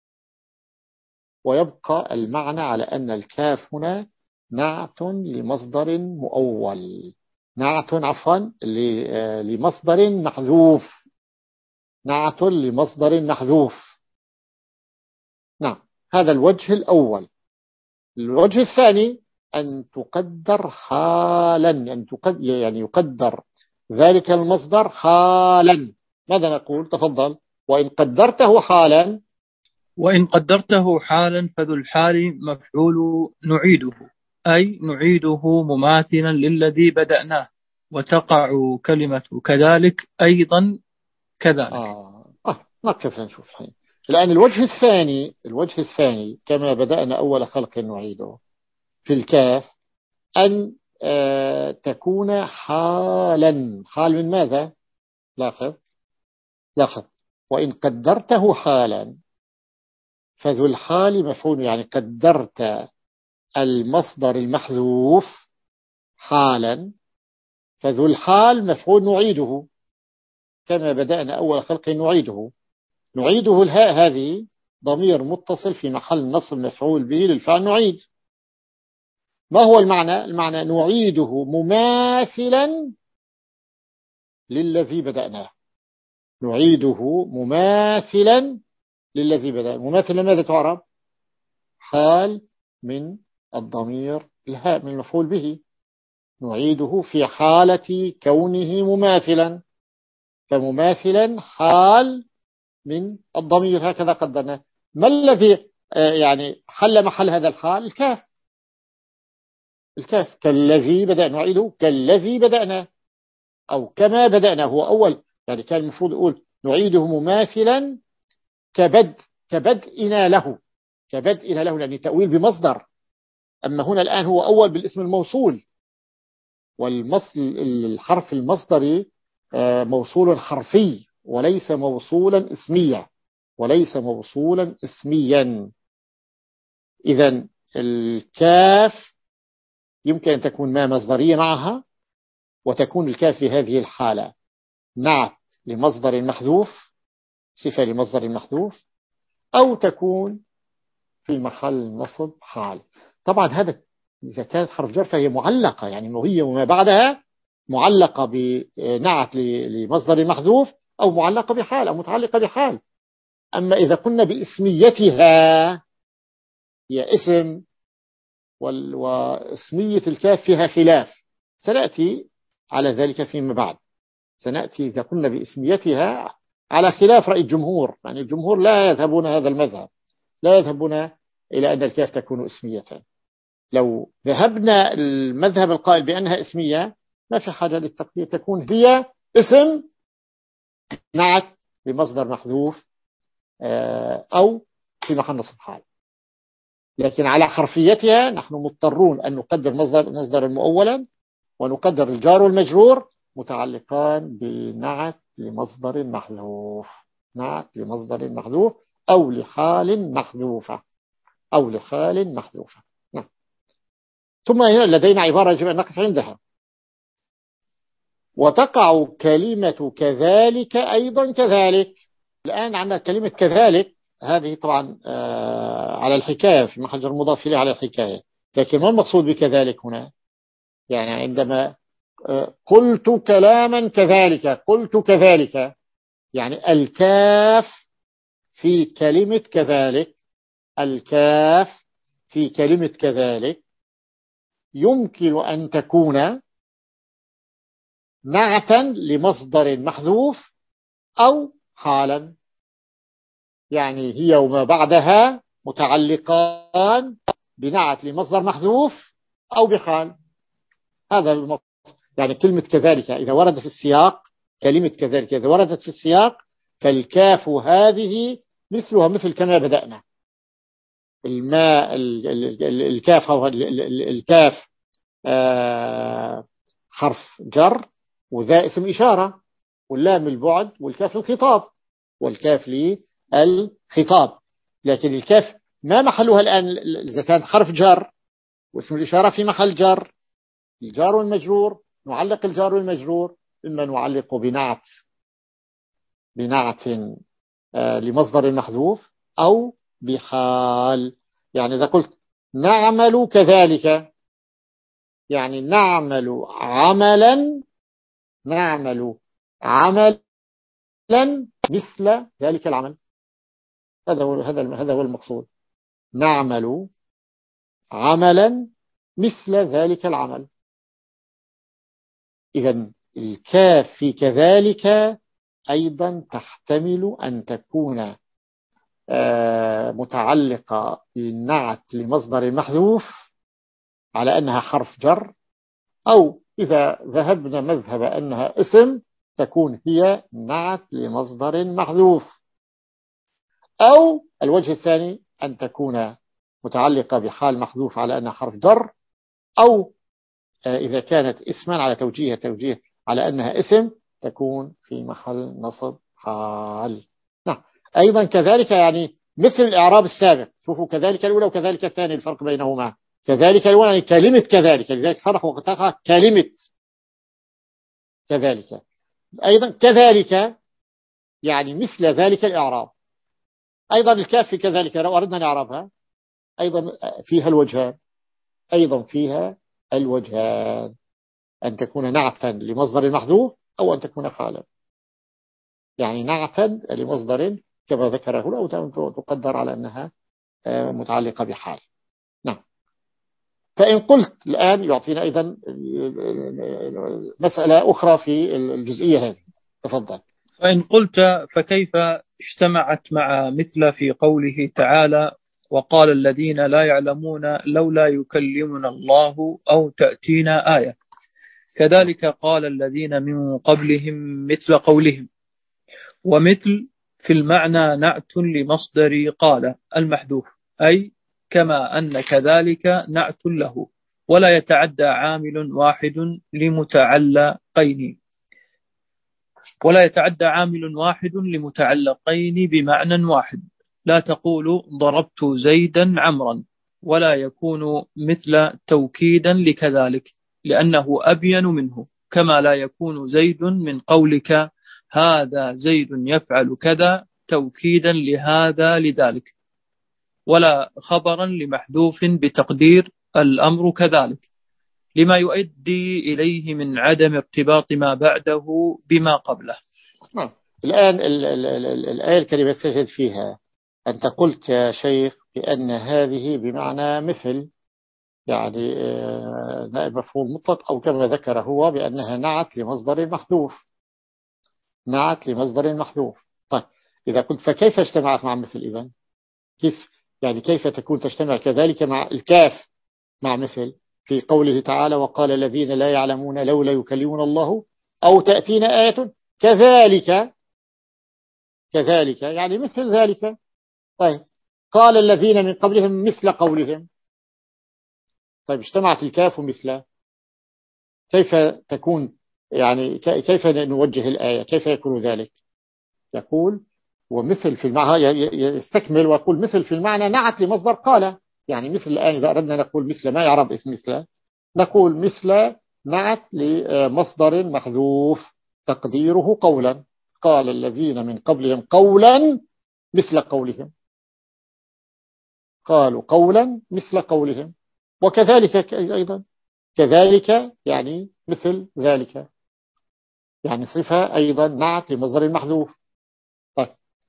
ويبقى المعنى على أن الكاف هنا نعت لمصدر مؤول، نعت عفوا لمصدر محذوف، نعت لمصدر محذوف. نعم، هذا الوجه الأول. الوجه الثاني أن تقدر حالا، أن تقدر يعني يقدر ذلك المصدر حالا. ماذا نقول؟ تفضل. وإن قدرته حالا، وإن قدرته حالا فذو الحال مفعول نعيده، أي نعيده مماثلا للذي بدأناه، وتقع كلمة كذلك أيضا كذلك. آه. آه. نقف نشوف حين. لأن الوجه الثاني، الوجه الثاني كما بدأنا أول خلق نعيده في الكاف أن آه تكون حالا. حال من ماذا؟ لاحظ لاحظ وإن قدرته حالا فذو الحال مفعول، يعني قدرت المصدر المحذوف حالا، فذو الحال مفعول نعيده كما بدأنا أول خلق نعيده. نعيده الهاء هذه ضمير متصل في محل نصب مفعول به للفعل نعيد. ما هو المعنى؟ المعنى نعيده مماثلا للذي بدأناه، نعيده مماثلا للذي بدأ. مماثلا ماذا تعرب؟ حال من الضمير الهاء من المفعول به، نعيده في حالة كونه مماثلا، فمماثلا حال من الضمير، هكذا قدرنا. ما الذي يعني حل محل هذا الحال؟ الكاف، الكاف كالذي بدأنا، نعيده كالذي بدأنا أو كما بدأنا. هو أول يعني كان المفروض يقول نعيده مماثلا كبدء كبدئنا له، كبدئنا له، لأن تأويل بمصدر. أما هنا الآن هو أول بالاسم الموصول، والمصل الحرف المصدري موصول حرفي وليس موصولا اسميا، وليس موصولا اسميا. إذن الكاف يمكن أن تكون ما مصدرية معها، وتكون الكاف في هذه الحالة نعت لمصدر محذوف، صفة لمصدر محذوف، أو تكون في محل نصب حال. طبعا هذا إذا كانت حرف جر فهي معلقة، يعني وهي وما بعدها معلقة بنعت لمصدر محذوف، أو معلقة بحال، أو متعلقة بحال. أما إذا قلنا باسميتها هي اسم، واسمية الكاف فيها خلاف، سنأتي على ذلك فيما بعد. سنأتي إذا قلنا باسميتها على خلاف رأي الجمهور، يعني الجمهور لا يذهبون هذا المذهب، لا يذهبون إلى أن الكاف تكون اسمية. لو ذهبنا المذهب القائل بأنها اسمية ما في حاجة للتقدير، تكون هي اسم نعت بمصدر محذوف أو في محل نصب حال. لكن على حرفيتها نحن مضطرون أن نقدر مصدر مصدر مؤولا، ونقدر الجار والمجرور متعلقان بنعت لمصدر محذوف، نعت لمصدر محذوف أو لحال محذوفة. أو لحال محذوفة. نعم. ثم هنا لدينا عبارة يجب أن نقف عندها. وتقع كلمة كذلك أيضا كذلك. الآن عندنا كلمة كذلك، هذه طبعا على الحكاية في محل جر مضاف إليه على الحكاية، لكن ما المقصود بكذلك هنا؟ يعني عندما قلت كلاما كذلك، قلت كذلك، يعني الكاف في كلمة كذلك، الكاف في كلمة كذلك يمكن أن تكون نعتا لمصدر محذوف أو حالا، يعني هي وما بعدها متعلقان بنعت لمصدر محذوف أو بحال. هذا المطلق. يعني كلمة كذلك إذا وردت في السياق، كلمة كذلك إذا وردت في السياق فالكاف هذه مثلها مثل كما بدأنا. الماء الكاف أو الكاف حرف جر، وذا اسم إشارة، واللام البعد، والكاف الخطاب، والكاف للخطاب. لكن الكاف ما محلها الآن إذا كان حرف جر واسم الإشارة في محل جر، الجار والمجرور نعلق الجار والمجرور إما نعلق بنعت بنعت آه لمصدر محذوف أو بحال. يعني إذا قلت نعمل كذلك، يعني نعمل عملا نعمل عملا مثل ذلك العمل. هذا هو هذا هذا هو المقصود. نعمل عملا مثل ذلك العمل. إذن الكاف في كذلك أيضا تحتمل أن تكون متعلقة بالنعت لمصدر محذوف على أنها حرف جر، أو إذا ذهبنا مذهب أنها اسم تكون هي نعت لمصدر محذوف، أو الوجه الثاني أن تكون متعلقة بحال محذوف على أنها حرف جر، أو إذا كانت اسما على توجيه توجيه على أنها اسم تكون في محل نصب حال. نعم. أيضا كذلك يعني مثل الإعراب السابق. شوفوا كذلك الأولى وكذلك الثاني الفرق بينهما. كذلك الأولى يعني كلمة كذلك، لذلك صرح وقتها كلمة كذلك. أيضا كذلك يعني مثل ذلك الإعراب. أيضا الكاف في كذلك لو أردنا نعربها أيضا فيها الوجهان، أيضا فيها الوجهان، أن تكون نعتا لمصدر محذوف أو أن تكون حالا. يعني نعتا لمصدر كما ذكره أو تقدر على أنها متعلقة بحال. نعم. فإن قلت الآن يعطينا أيضا مسألة أخرى في الجزئية هذه. تفضل. فإن قلت فكيف اجتمعت مع مثل في قوله تعالى وقال الذين لا يعلمون لولا يكلمنا الله أو تأتينا آية، كذلك قال الذين من قبلهم مثل قولهم. ومثل في المعنى نعت لمصدر قال المحذوف، أي كما أن كذلك نعت له، ولا يتعدى عامل واحد لمتعلقين ولا يتعدى عامل واحد لمتعلقين بمعنى واحد. لا تقول ضربت زيدا عمرا، ولا يكون مثل توكيدا لكذلك لأنه أبين منه، كما لا يكون زيد من قولك هذا زيد يفعل كذا توكيدا لهذا لذلك، ولا خبرا لمحذوف بتقدير الأمر كذلك لما يؤدي إليه من عدم ارتباط ما بعده بما قبله. الآن الآية الكريمة سجد فيها أنت قلت يا شيخ بأن هذه بمعنى مثل، يعني نائب مفعول مطلق، أو كما ذكر هو بأنها نعت لمصدر محذوف، نعت لمصدر محذوف. طيب إذا قلت فكيف اجتمعت مع مثل؟ إذن كيف يعني كيف تكون تجتمع كذلك مع الكاف مع مثل في قوله تعالى وقال الذين لا يعلمون لولا يكلمون الله أو تأتينا آية كذلك، كذلك يعني مثل ذلك. طيب قال الذين من قبلهم مثل قولهم. طيب اجتمعت الكاف مثل، كيف تكون يعني كيف نوجه الآية؟ كيف يكون ذلك؟ يقول ومثل في المعنى، يستكمل ويقول مثل في المعنى نعت لمصدر قال. يعني مثل الآن إذا أردنا نقول مثل ما يعرب اسم مثل، نقول مثل نعت لمصدر محذوف تقديره قولا، قال الذين من قبلهم قولا مثل قولهم، قالوا قولا مثل قولهم. وكذلك أيضا كذلك يعني مثل ذلك، يعني صفة أيضا نعت لمصدر محذوف. طيب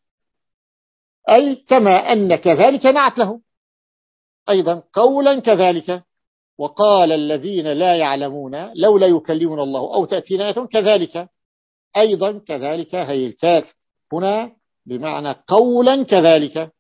أي كما أن كذلك نعت له أيضا قولا كذلك. وقال الذين لا يعلمون لولا يكلمنا الله أو تأتينا آية كذلك، أيضا كذلك هي الكاف هنا بمعنى قولا كذلك.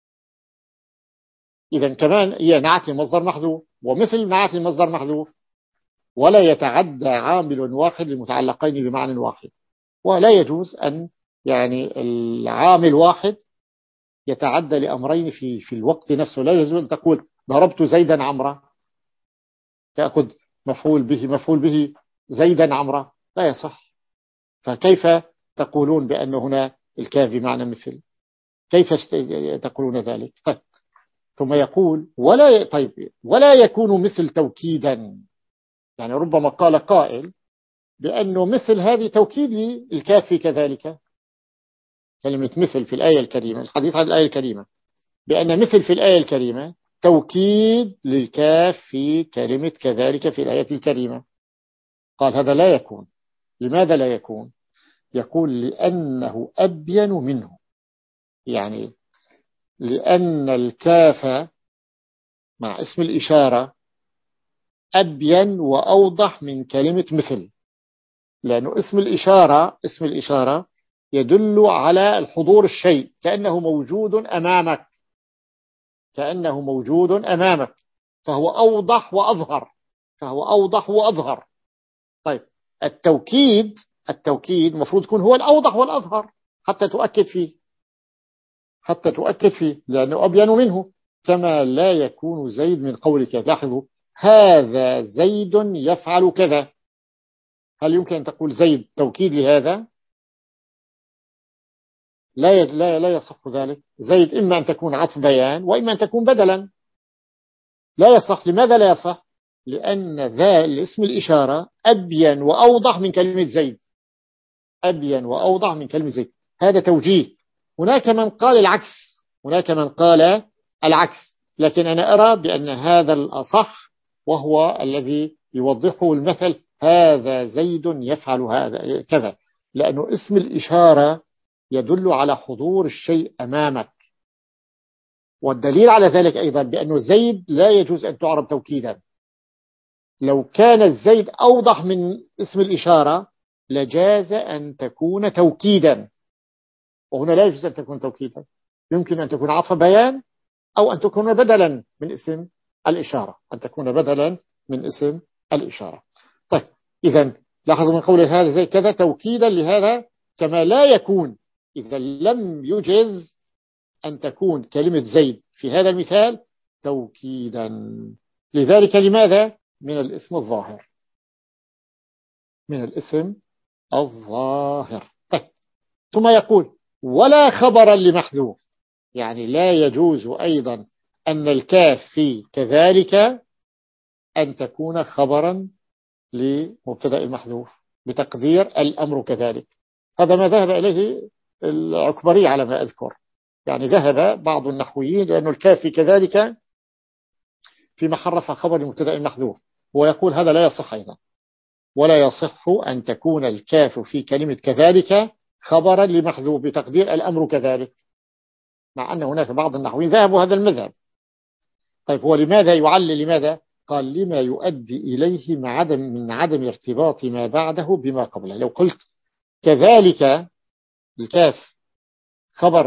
إذا كمان هي نعت لمصدر محذوف ومثل نعت لمصدر محذوف، ولا يتعدى عامل واحد لمتعلقين بمعنى واحد، ولا يجوز أن يعني العامل واحد يتعدى لأمرين في في الوقت نفسه. لا يجوز أن تقول ضربت زيدا عمرا تأخذ مفعول به مفعول به زيدا عمرا، لا يصح. فكيف تقولون بأن هنا الكاف بمعنى مثل؟ كيف تقولون ذلك؟ طيب ثم يقول ولا طيب ولا يكون مثل توكيدا، يعني ربما قال قائل بأنه مثل هذه توكيد للكاف كذلك. كلمة مثل في الآية الكريمة، الحديث عن الآية الكريمة، بأن مثل في الآية الكريمة توكيد للكاف في كلمة كذلك في الآية الكريمة. قال هذا لا يكون. لماذا لا يكون؟ يقول لأنه أبين منه، يعني لأن الكاف مع اسم الإشارة أبين وأوضح من كلمة مثل، لأنه اسم الإشارة اسم الإشارة يدل على الحضور الشيء، كأنه موجود أمامك كأنه موجود أمامك فهو أوضح وأظهر فهو أوضح وأظهر. طيب التوكيد التوكيد مفروض يكون هو الأوضح والأظهر حتى تؤكد فيه حتى تؤكد فيه لأنه أبين منه. كما لا يكون زيد من قولك، لاحظوا هذا زيد يفعل كذا، هل يمكن أن تقول زيد توكيد لهذا؟ لا لا لا يصح ذلك. زيد إما أن تكون عطف بيان وإما أن تكون بدلا، لا يصح. لماذا لا يصح؟ لأن ذا الاسم الإشارة أبين وأوضح من كلمة زيد أبين وأوضح من كلمة زيد. هذا توجيه. هناك من قال العكس هناك من قال العكس لكن أنا أرى بأن هذا الأصح وهو الذي يوضحه المثل، هذا زيد يفعل هذا كذا، لأنه اسم الإشارة يدل على حضور الشيء أمامك. والدليل على ذلك أيضا بأنه زيد لا يجوز أن تعرب توكيدا. لو كان الزيد أوضح من اسم الإشارة لجاز أن تكون توكيدا، وهنا لا يجوز أن تكون توكيدا، يمكن أن تكون عطف بيان أو أن تكون بدلا من اسم الإشارة أن تكون بدلا من اسم الإشارة. طيب إذا لاحظوا من قول هذا زي كذا توكيدا لهذا، كما لا يكون إذا لم يجز أن تكون كلمة زيد في هذا المثال توكيدا. لذلك لماذا؟ من الاسم الظاهر من الاسم الظاهر. طيب ثم يقول ولا خبرا لمحذوف، يعني لا يجوز أيضا أن الكاف في كذلك أن تكون خبرا لمبتدأ المحذوف بتقدير الأمر كذلك. هذا ما ذهب إليه العكبري على ما أذكر، يعني ذهب بعض النحويين لأن الكاف في كذلك في محل رفع خبر لمبتدأ المحذوف، ويقول هذا لا يصح أيضا، ولا يصح أن تكون الكاف في كلمة كذلك خبرا لمحذوف بتقدير الأمر كذلك، مع أن هناك بعض النحويين ذهبوا هذا المذهب. طيب هو لماذا يعلل؟ لماذا؟ قال لما يؤدي إليه مع عدم من عدم ارتباط ما بعده بما قبله. لو قلت كذلك الكاف خبر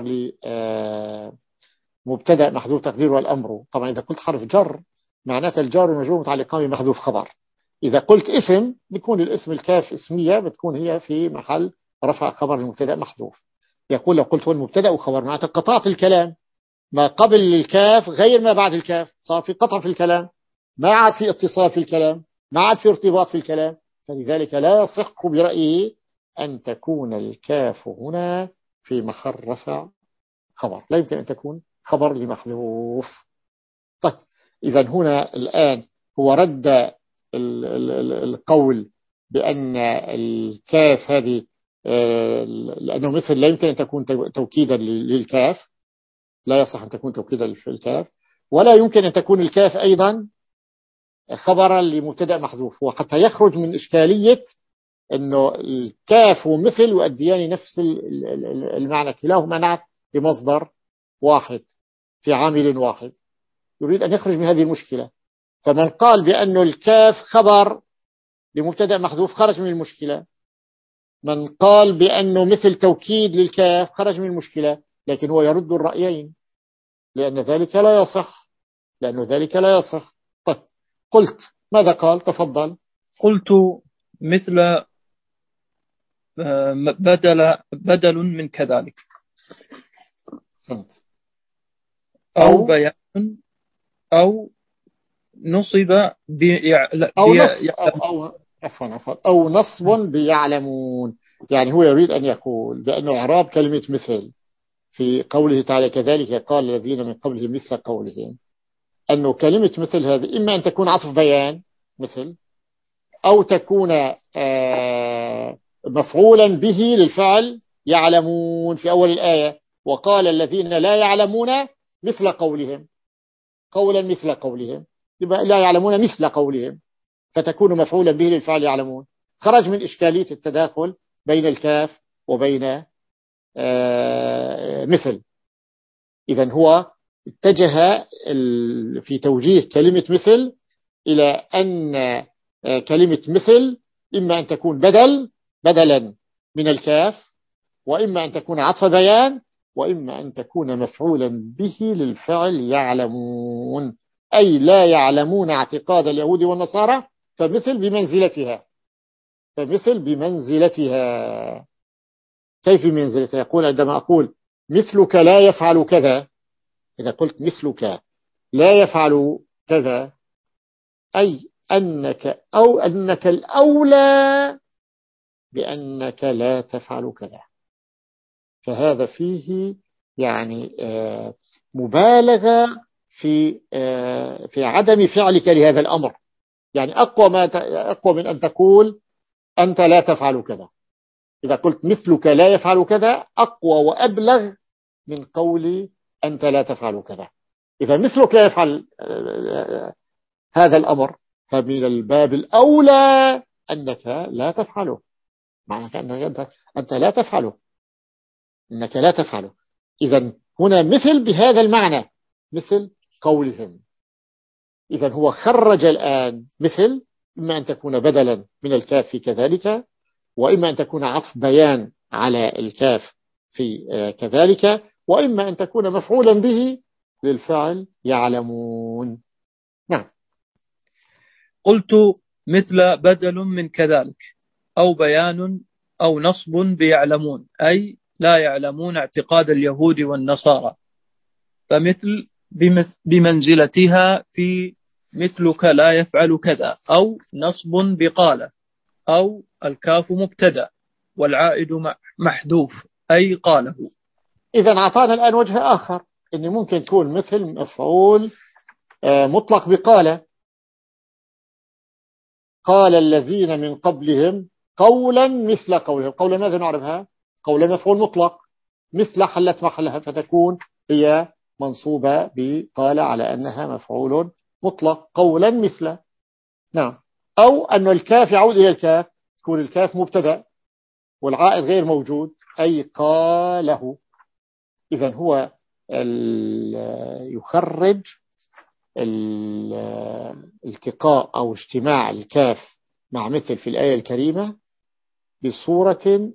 لمبتدأ محذوف تقديره الأمر، طبعا إذا قلت حرف جر معناته الجار والمجرور متعلقان بمحذوف خبر. إذا قلت اسم بيكون الاسم الكاف اسمية بتكون هي في محل رفع خبر المبتدأ محذوف. يقول لو قلت هو المبتدأ وخبر معناته قطعت الكلام، ما قبل الكاف غير ما بعد الكاف، صار في قطع في الكلام، ما عاد في اتصال في الكلام، ما عاد في ارتباط في الكلام. فلذلك لا يصح برأيه أن تكون الكاف هنا في محل رفع خبر، لا يمكن أن تكون خبر لمحذوف. طيب إذا هنا الآن هو رد القول بأن الكاف هذه لأنه مثل لا يمكن أن تكون توكيدا للكاف، لا يصح أن تكون توكيدا للكاف، ولا يمكن أن تكون الكاف أيضا خبرا لمبتدأ محذوف، وحتى يخرج من إشكالية أنه الكاف ومثل يؤديان نفس المعنى، كلاهما نعت بمصدر واحد في عامل واحد، يريد أن يخرج من هذه المشكلة. فمن قال بأنه الكاف خبر لمبتدأ محذوف خرج من المشكلة، من قال بأنه مثل توكيد للكاف خرج من المشكلة، لكن هو يرد الرأيين لأن ذلك لا يصح، لأنه ذلك لا يصح. طيب قلت ماذا قال؟ تفضل. قلت مثل بدل بدل من كذلك، أو, أو بيان أو نصب أو نصب أو, أو, عفوا عفوا أو نصب بيعلمون. يعني هو يريد أن يقول بأنه إعراب كلمة مثل في قوله تعالى كذلك قال الذين من قبلهم مثل قولهم، أنه كلمة مثل هذه إما أن تكون عطف بيان مثل، أو تكون مفعولا به للفعل يعلمون في أول الآية، وقال الذين لا يعلمون مثل قولهم، قولا مثل قولهم، لا يعلمون مثل قولهم، فتكون مفعولا به للفعل يعلمون. خرج من إشكالية التداخل بين الكاف وبين مثل. إذن هو اتجه في توجيه كلمة مثل إلى أن كلمة مثل إما أن تكون بدل بدلا من الكاف، وإما أن تكون عطف بيان، وإما أن تكون مفعولا به للفعل يعلمون، أي لا يعلمون اعتقاد اليهود والنصارى، فمثل بمنزلتها، فمثل بمنزلتها. كيف بمنزلتها؟ يقول عندما أقول مثلك لا يفعل كذا، إذا قلت مثلك لا يفعل كذا أي أنك أو أنك الأولى بأنك لا تفعل كذا، فهذا فيه يعني مبالغة في في عدم فعلك لهذا الأمر. يعني أقوى ما أقوى من أن تقول أنت لا تفعل كذا. إذا قلت مثلك لا يفعل كذا أقوى وأبلغ من قولي أنت لا تفعل كذا. إذا مثلك لا يفعل هذا الأمر، فمن الباب الأولى أنك لا تفعله، معنى أنك أنت لا تفعله، أنك لا تفعله. إذا هنا مثل بهذا المعنى، مثل قولهم. إذا هو خرج الآن مثل إما أن تكون بدلا من الكاف في كذلك، وإما أن تكون عطف بيان على الكاف في كذلك، وإما أن تكون مفعولا به للفعل يعلمون. نعم. قلت مثل بدل من كذلك أو بيان أو نصب بيعلمون، أي لا يعلمون اعتقاد اليهود والنصارى، فمثل بمنزلتها في مثلك لا يفعل كذا، أو نصب بقالة، أو الكاف مبتدأ والعائد محذوف أي قاله. إذا أعطانا الآن وجه آخر، إن ممكن تكون مثل مفعول مطلق بقالة، قال الذين من قبلهم قولا مثل قولهم. قولا ماذا نعرفها؟ قولا مفعول مطلق، مثل حلت محلها، فتكون هي منصوبة بقال على أنها مفعول مطلق، قولا مثل. نعم. أو أن الكاف يعود إلى الكاف، تكون الكاف مبتدأ والعائد غير موجود أي قاله. إذن هو يخرج الالتقاء أو اجتماع الكاف مع مثل في الآية الكريمة بصورة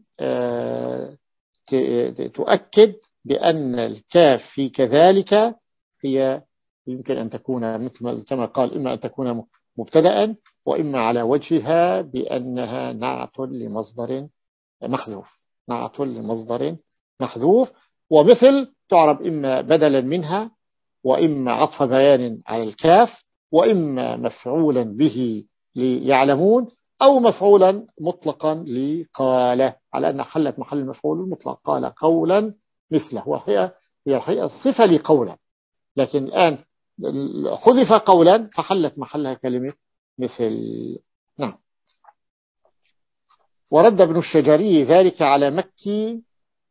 تؤكد بأن الكاف في كذلك هي يمكن أن تكون مثل كما قال، إما أن تكون مبتدأ، وإما على وجهها بأنها نعت لمصدر محذوف، نعت لمصدر محذوف. ومثل تعرب إما بدلا منها، وإما عطف بيان على الكاف، وإما مفعولا به ليعلمون، أو مفعولا مطلقا لقال على أن حلت محل المفعول المطلق، قال قولا مثله، وهي هي الحقيقة الصفة لقولا. لكن الآن حذف قولا فحلت محلها كلمة مثل. نعم. ورد ابن الشجري ذلك على مكي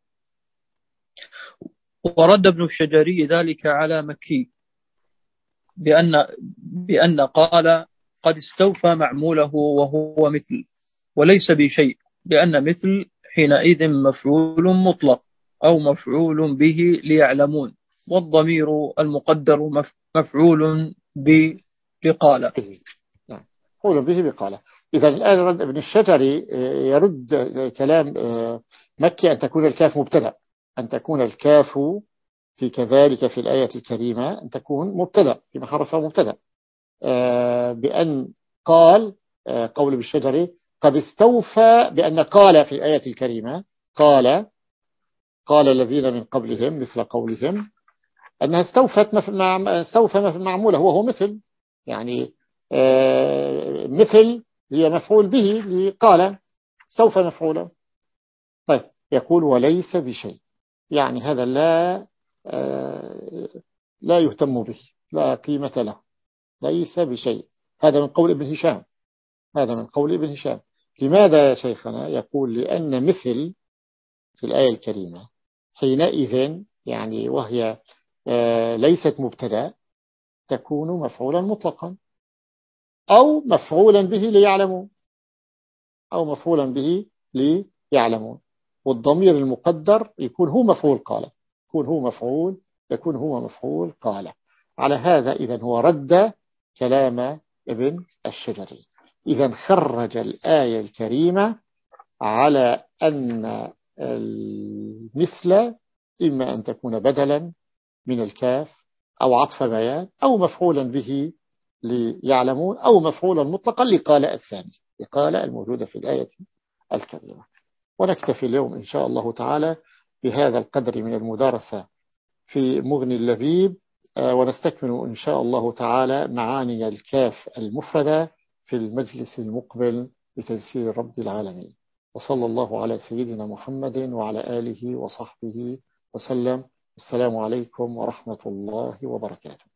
ورد ابن الشجري ذلك على مكي بأن, بأن قال قد استوفى معموله وهو مثل وليس بشيء، لأن مثل حينئذ مفعول مطلق أو مفعول به ليعلمون، والضمير المقدر مفعول به لقال. نعم. مفعول به بقاله. إذا الآن رد ابن الشجري يرد كلام مكي أن تكون الكاف مبتدأ، أن تكون الكاف في كذلك في الآية الكريمة أن تكون مبتدأ في محرف مبتدأ، بأن قال قول ابن الشجري قد استوفى، بأن قال في الآية الكريمة قال قال الذين من قبلهم مثل قولهم أنها استوفت استوفى معموله وهو مثل، يعني مثل هي مفعول به لقال استوفى مفعولا. طيب يقول وليس بشيء، يعني هذا لا لا يهتم به، لا قيمة له، ليس بشيء. هذا من قول ابن هشام، هذا من قول ابن هشام. لماذا يا شيخنا؟ يقول لأن مثل في الآية الكريمة حينئذ يعني وهي ليست مبتدأ تكون مفعولا مطلقا أو مفعولا به ليعلمون، أو مفعولا به ليعلمون، والضمير المقدر يكون هو مفعول قال، يكون هو مفعول يكون هو مفعول قال. على هذا إذن هو رد كلام ابن الشجري، إذن خرج الآية الكريمة على أن المثل إما أن تكون بدلا من الكاف أو عطف بيان أو مفعولا به ليعلمون أو مفعولا مطلقا لقال الثاني، لقال الموجودة في الآية الكريمة. ونكتفي اليوم إن شاء الله تعالى بهذا القدر من المدارسة في مغني اللبيب، ونستكمل إن شاء الله تعالى معاني الكاف المفردة في المجلس المقبل بتيسير رب العالمين. وصلى الله على سيدنا محمد وعلى آله وصحبه وسلم. السلام عليكم ورحمة الله وبركاته.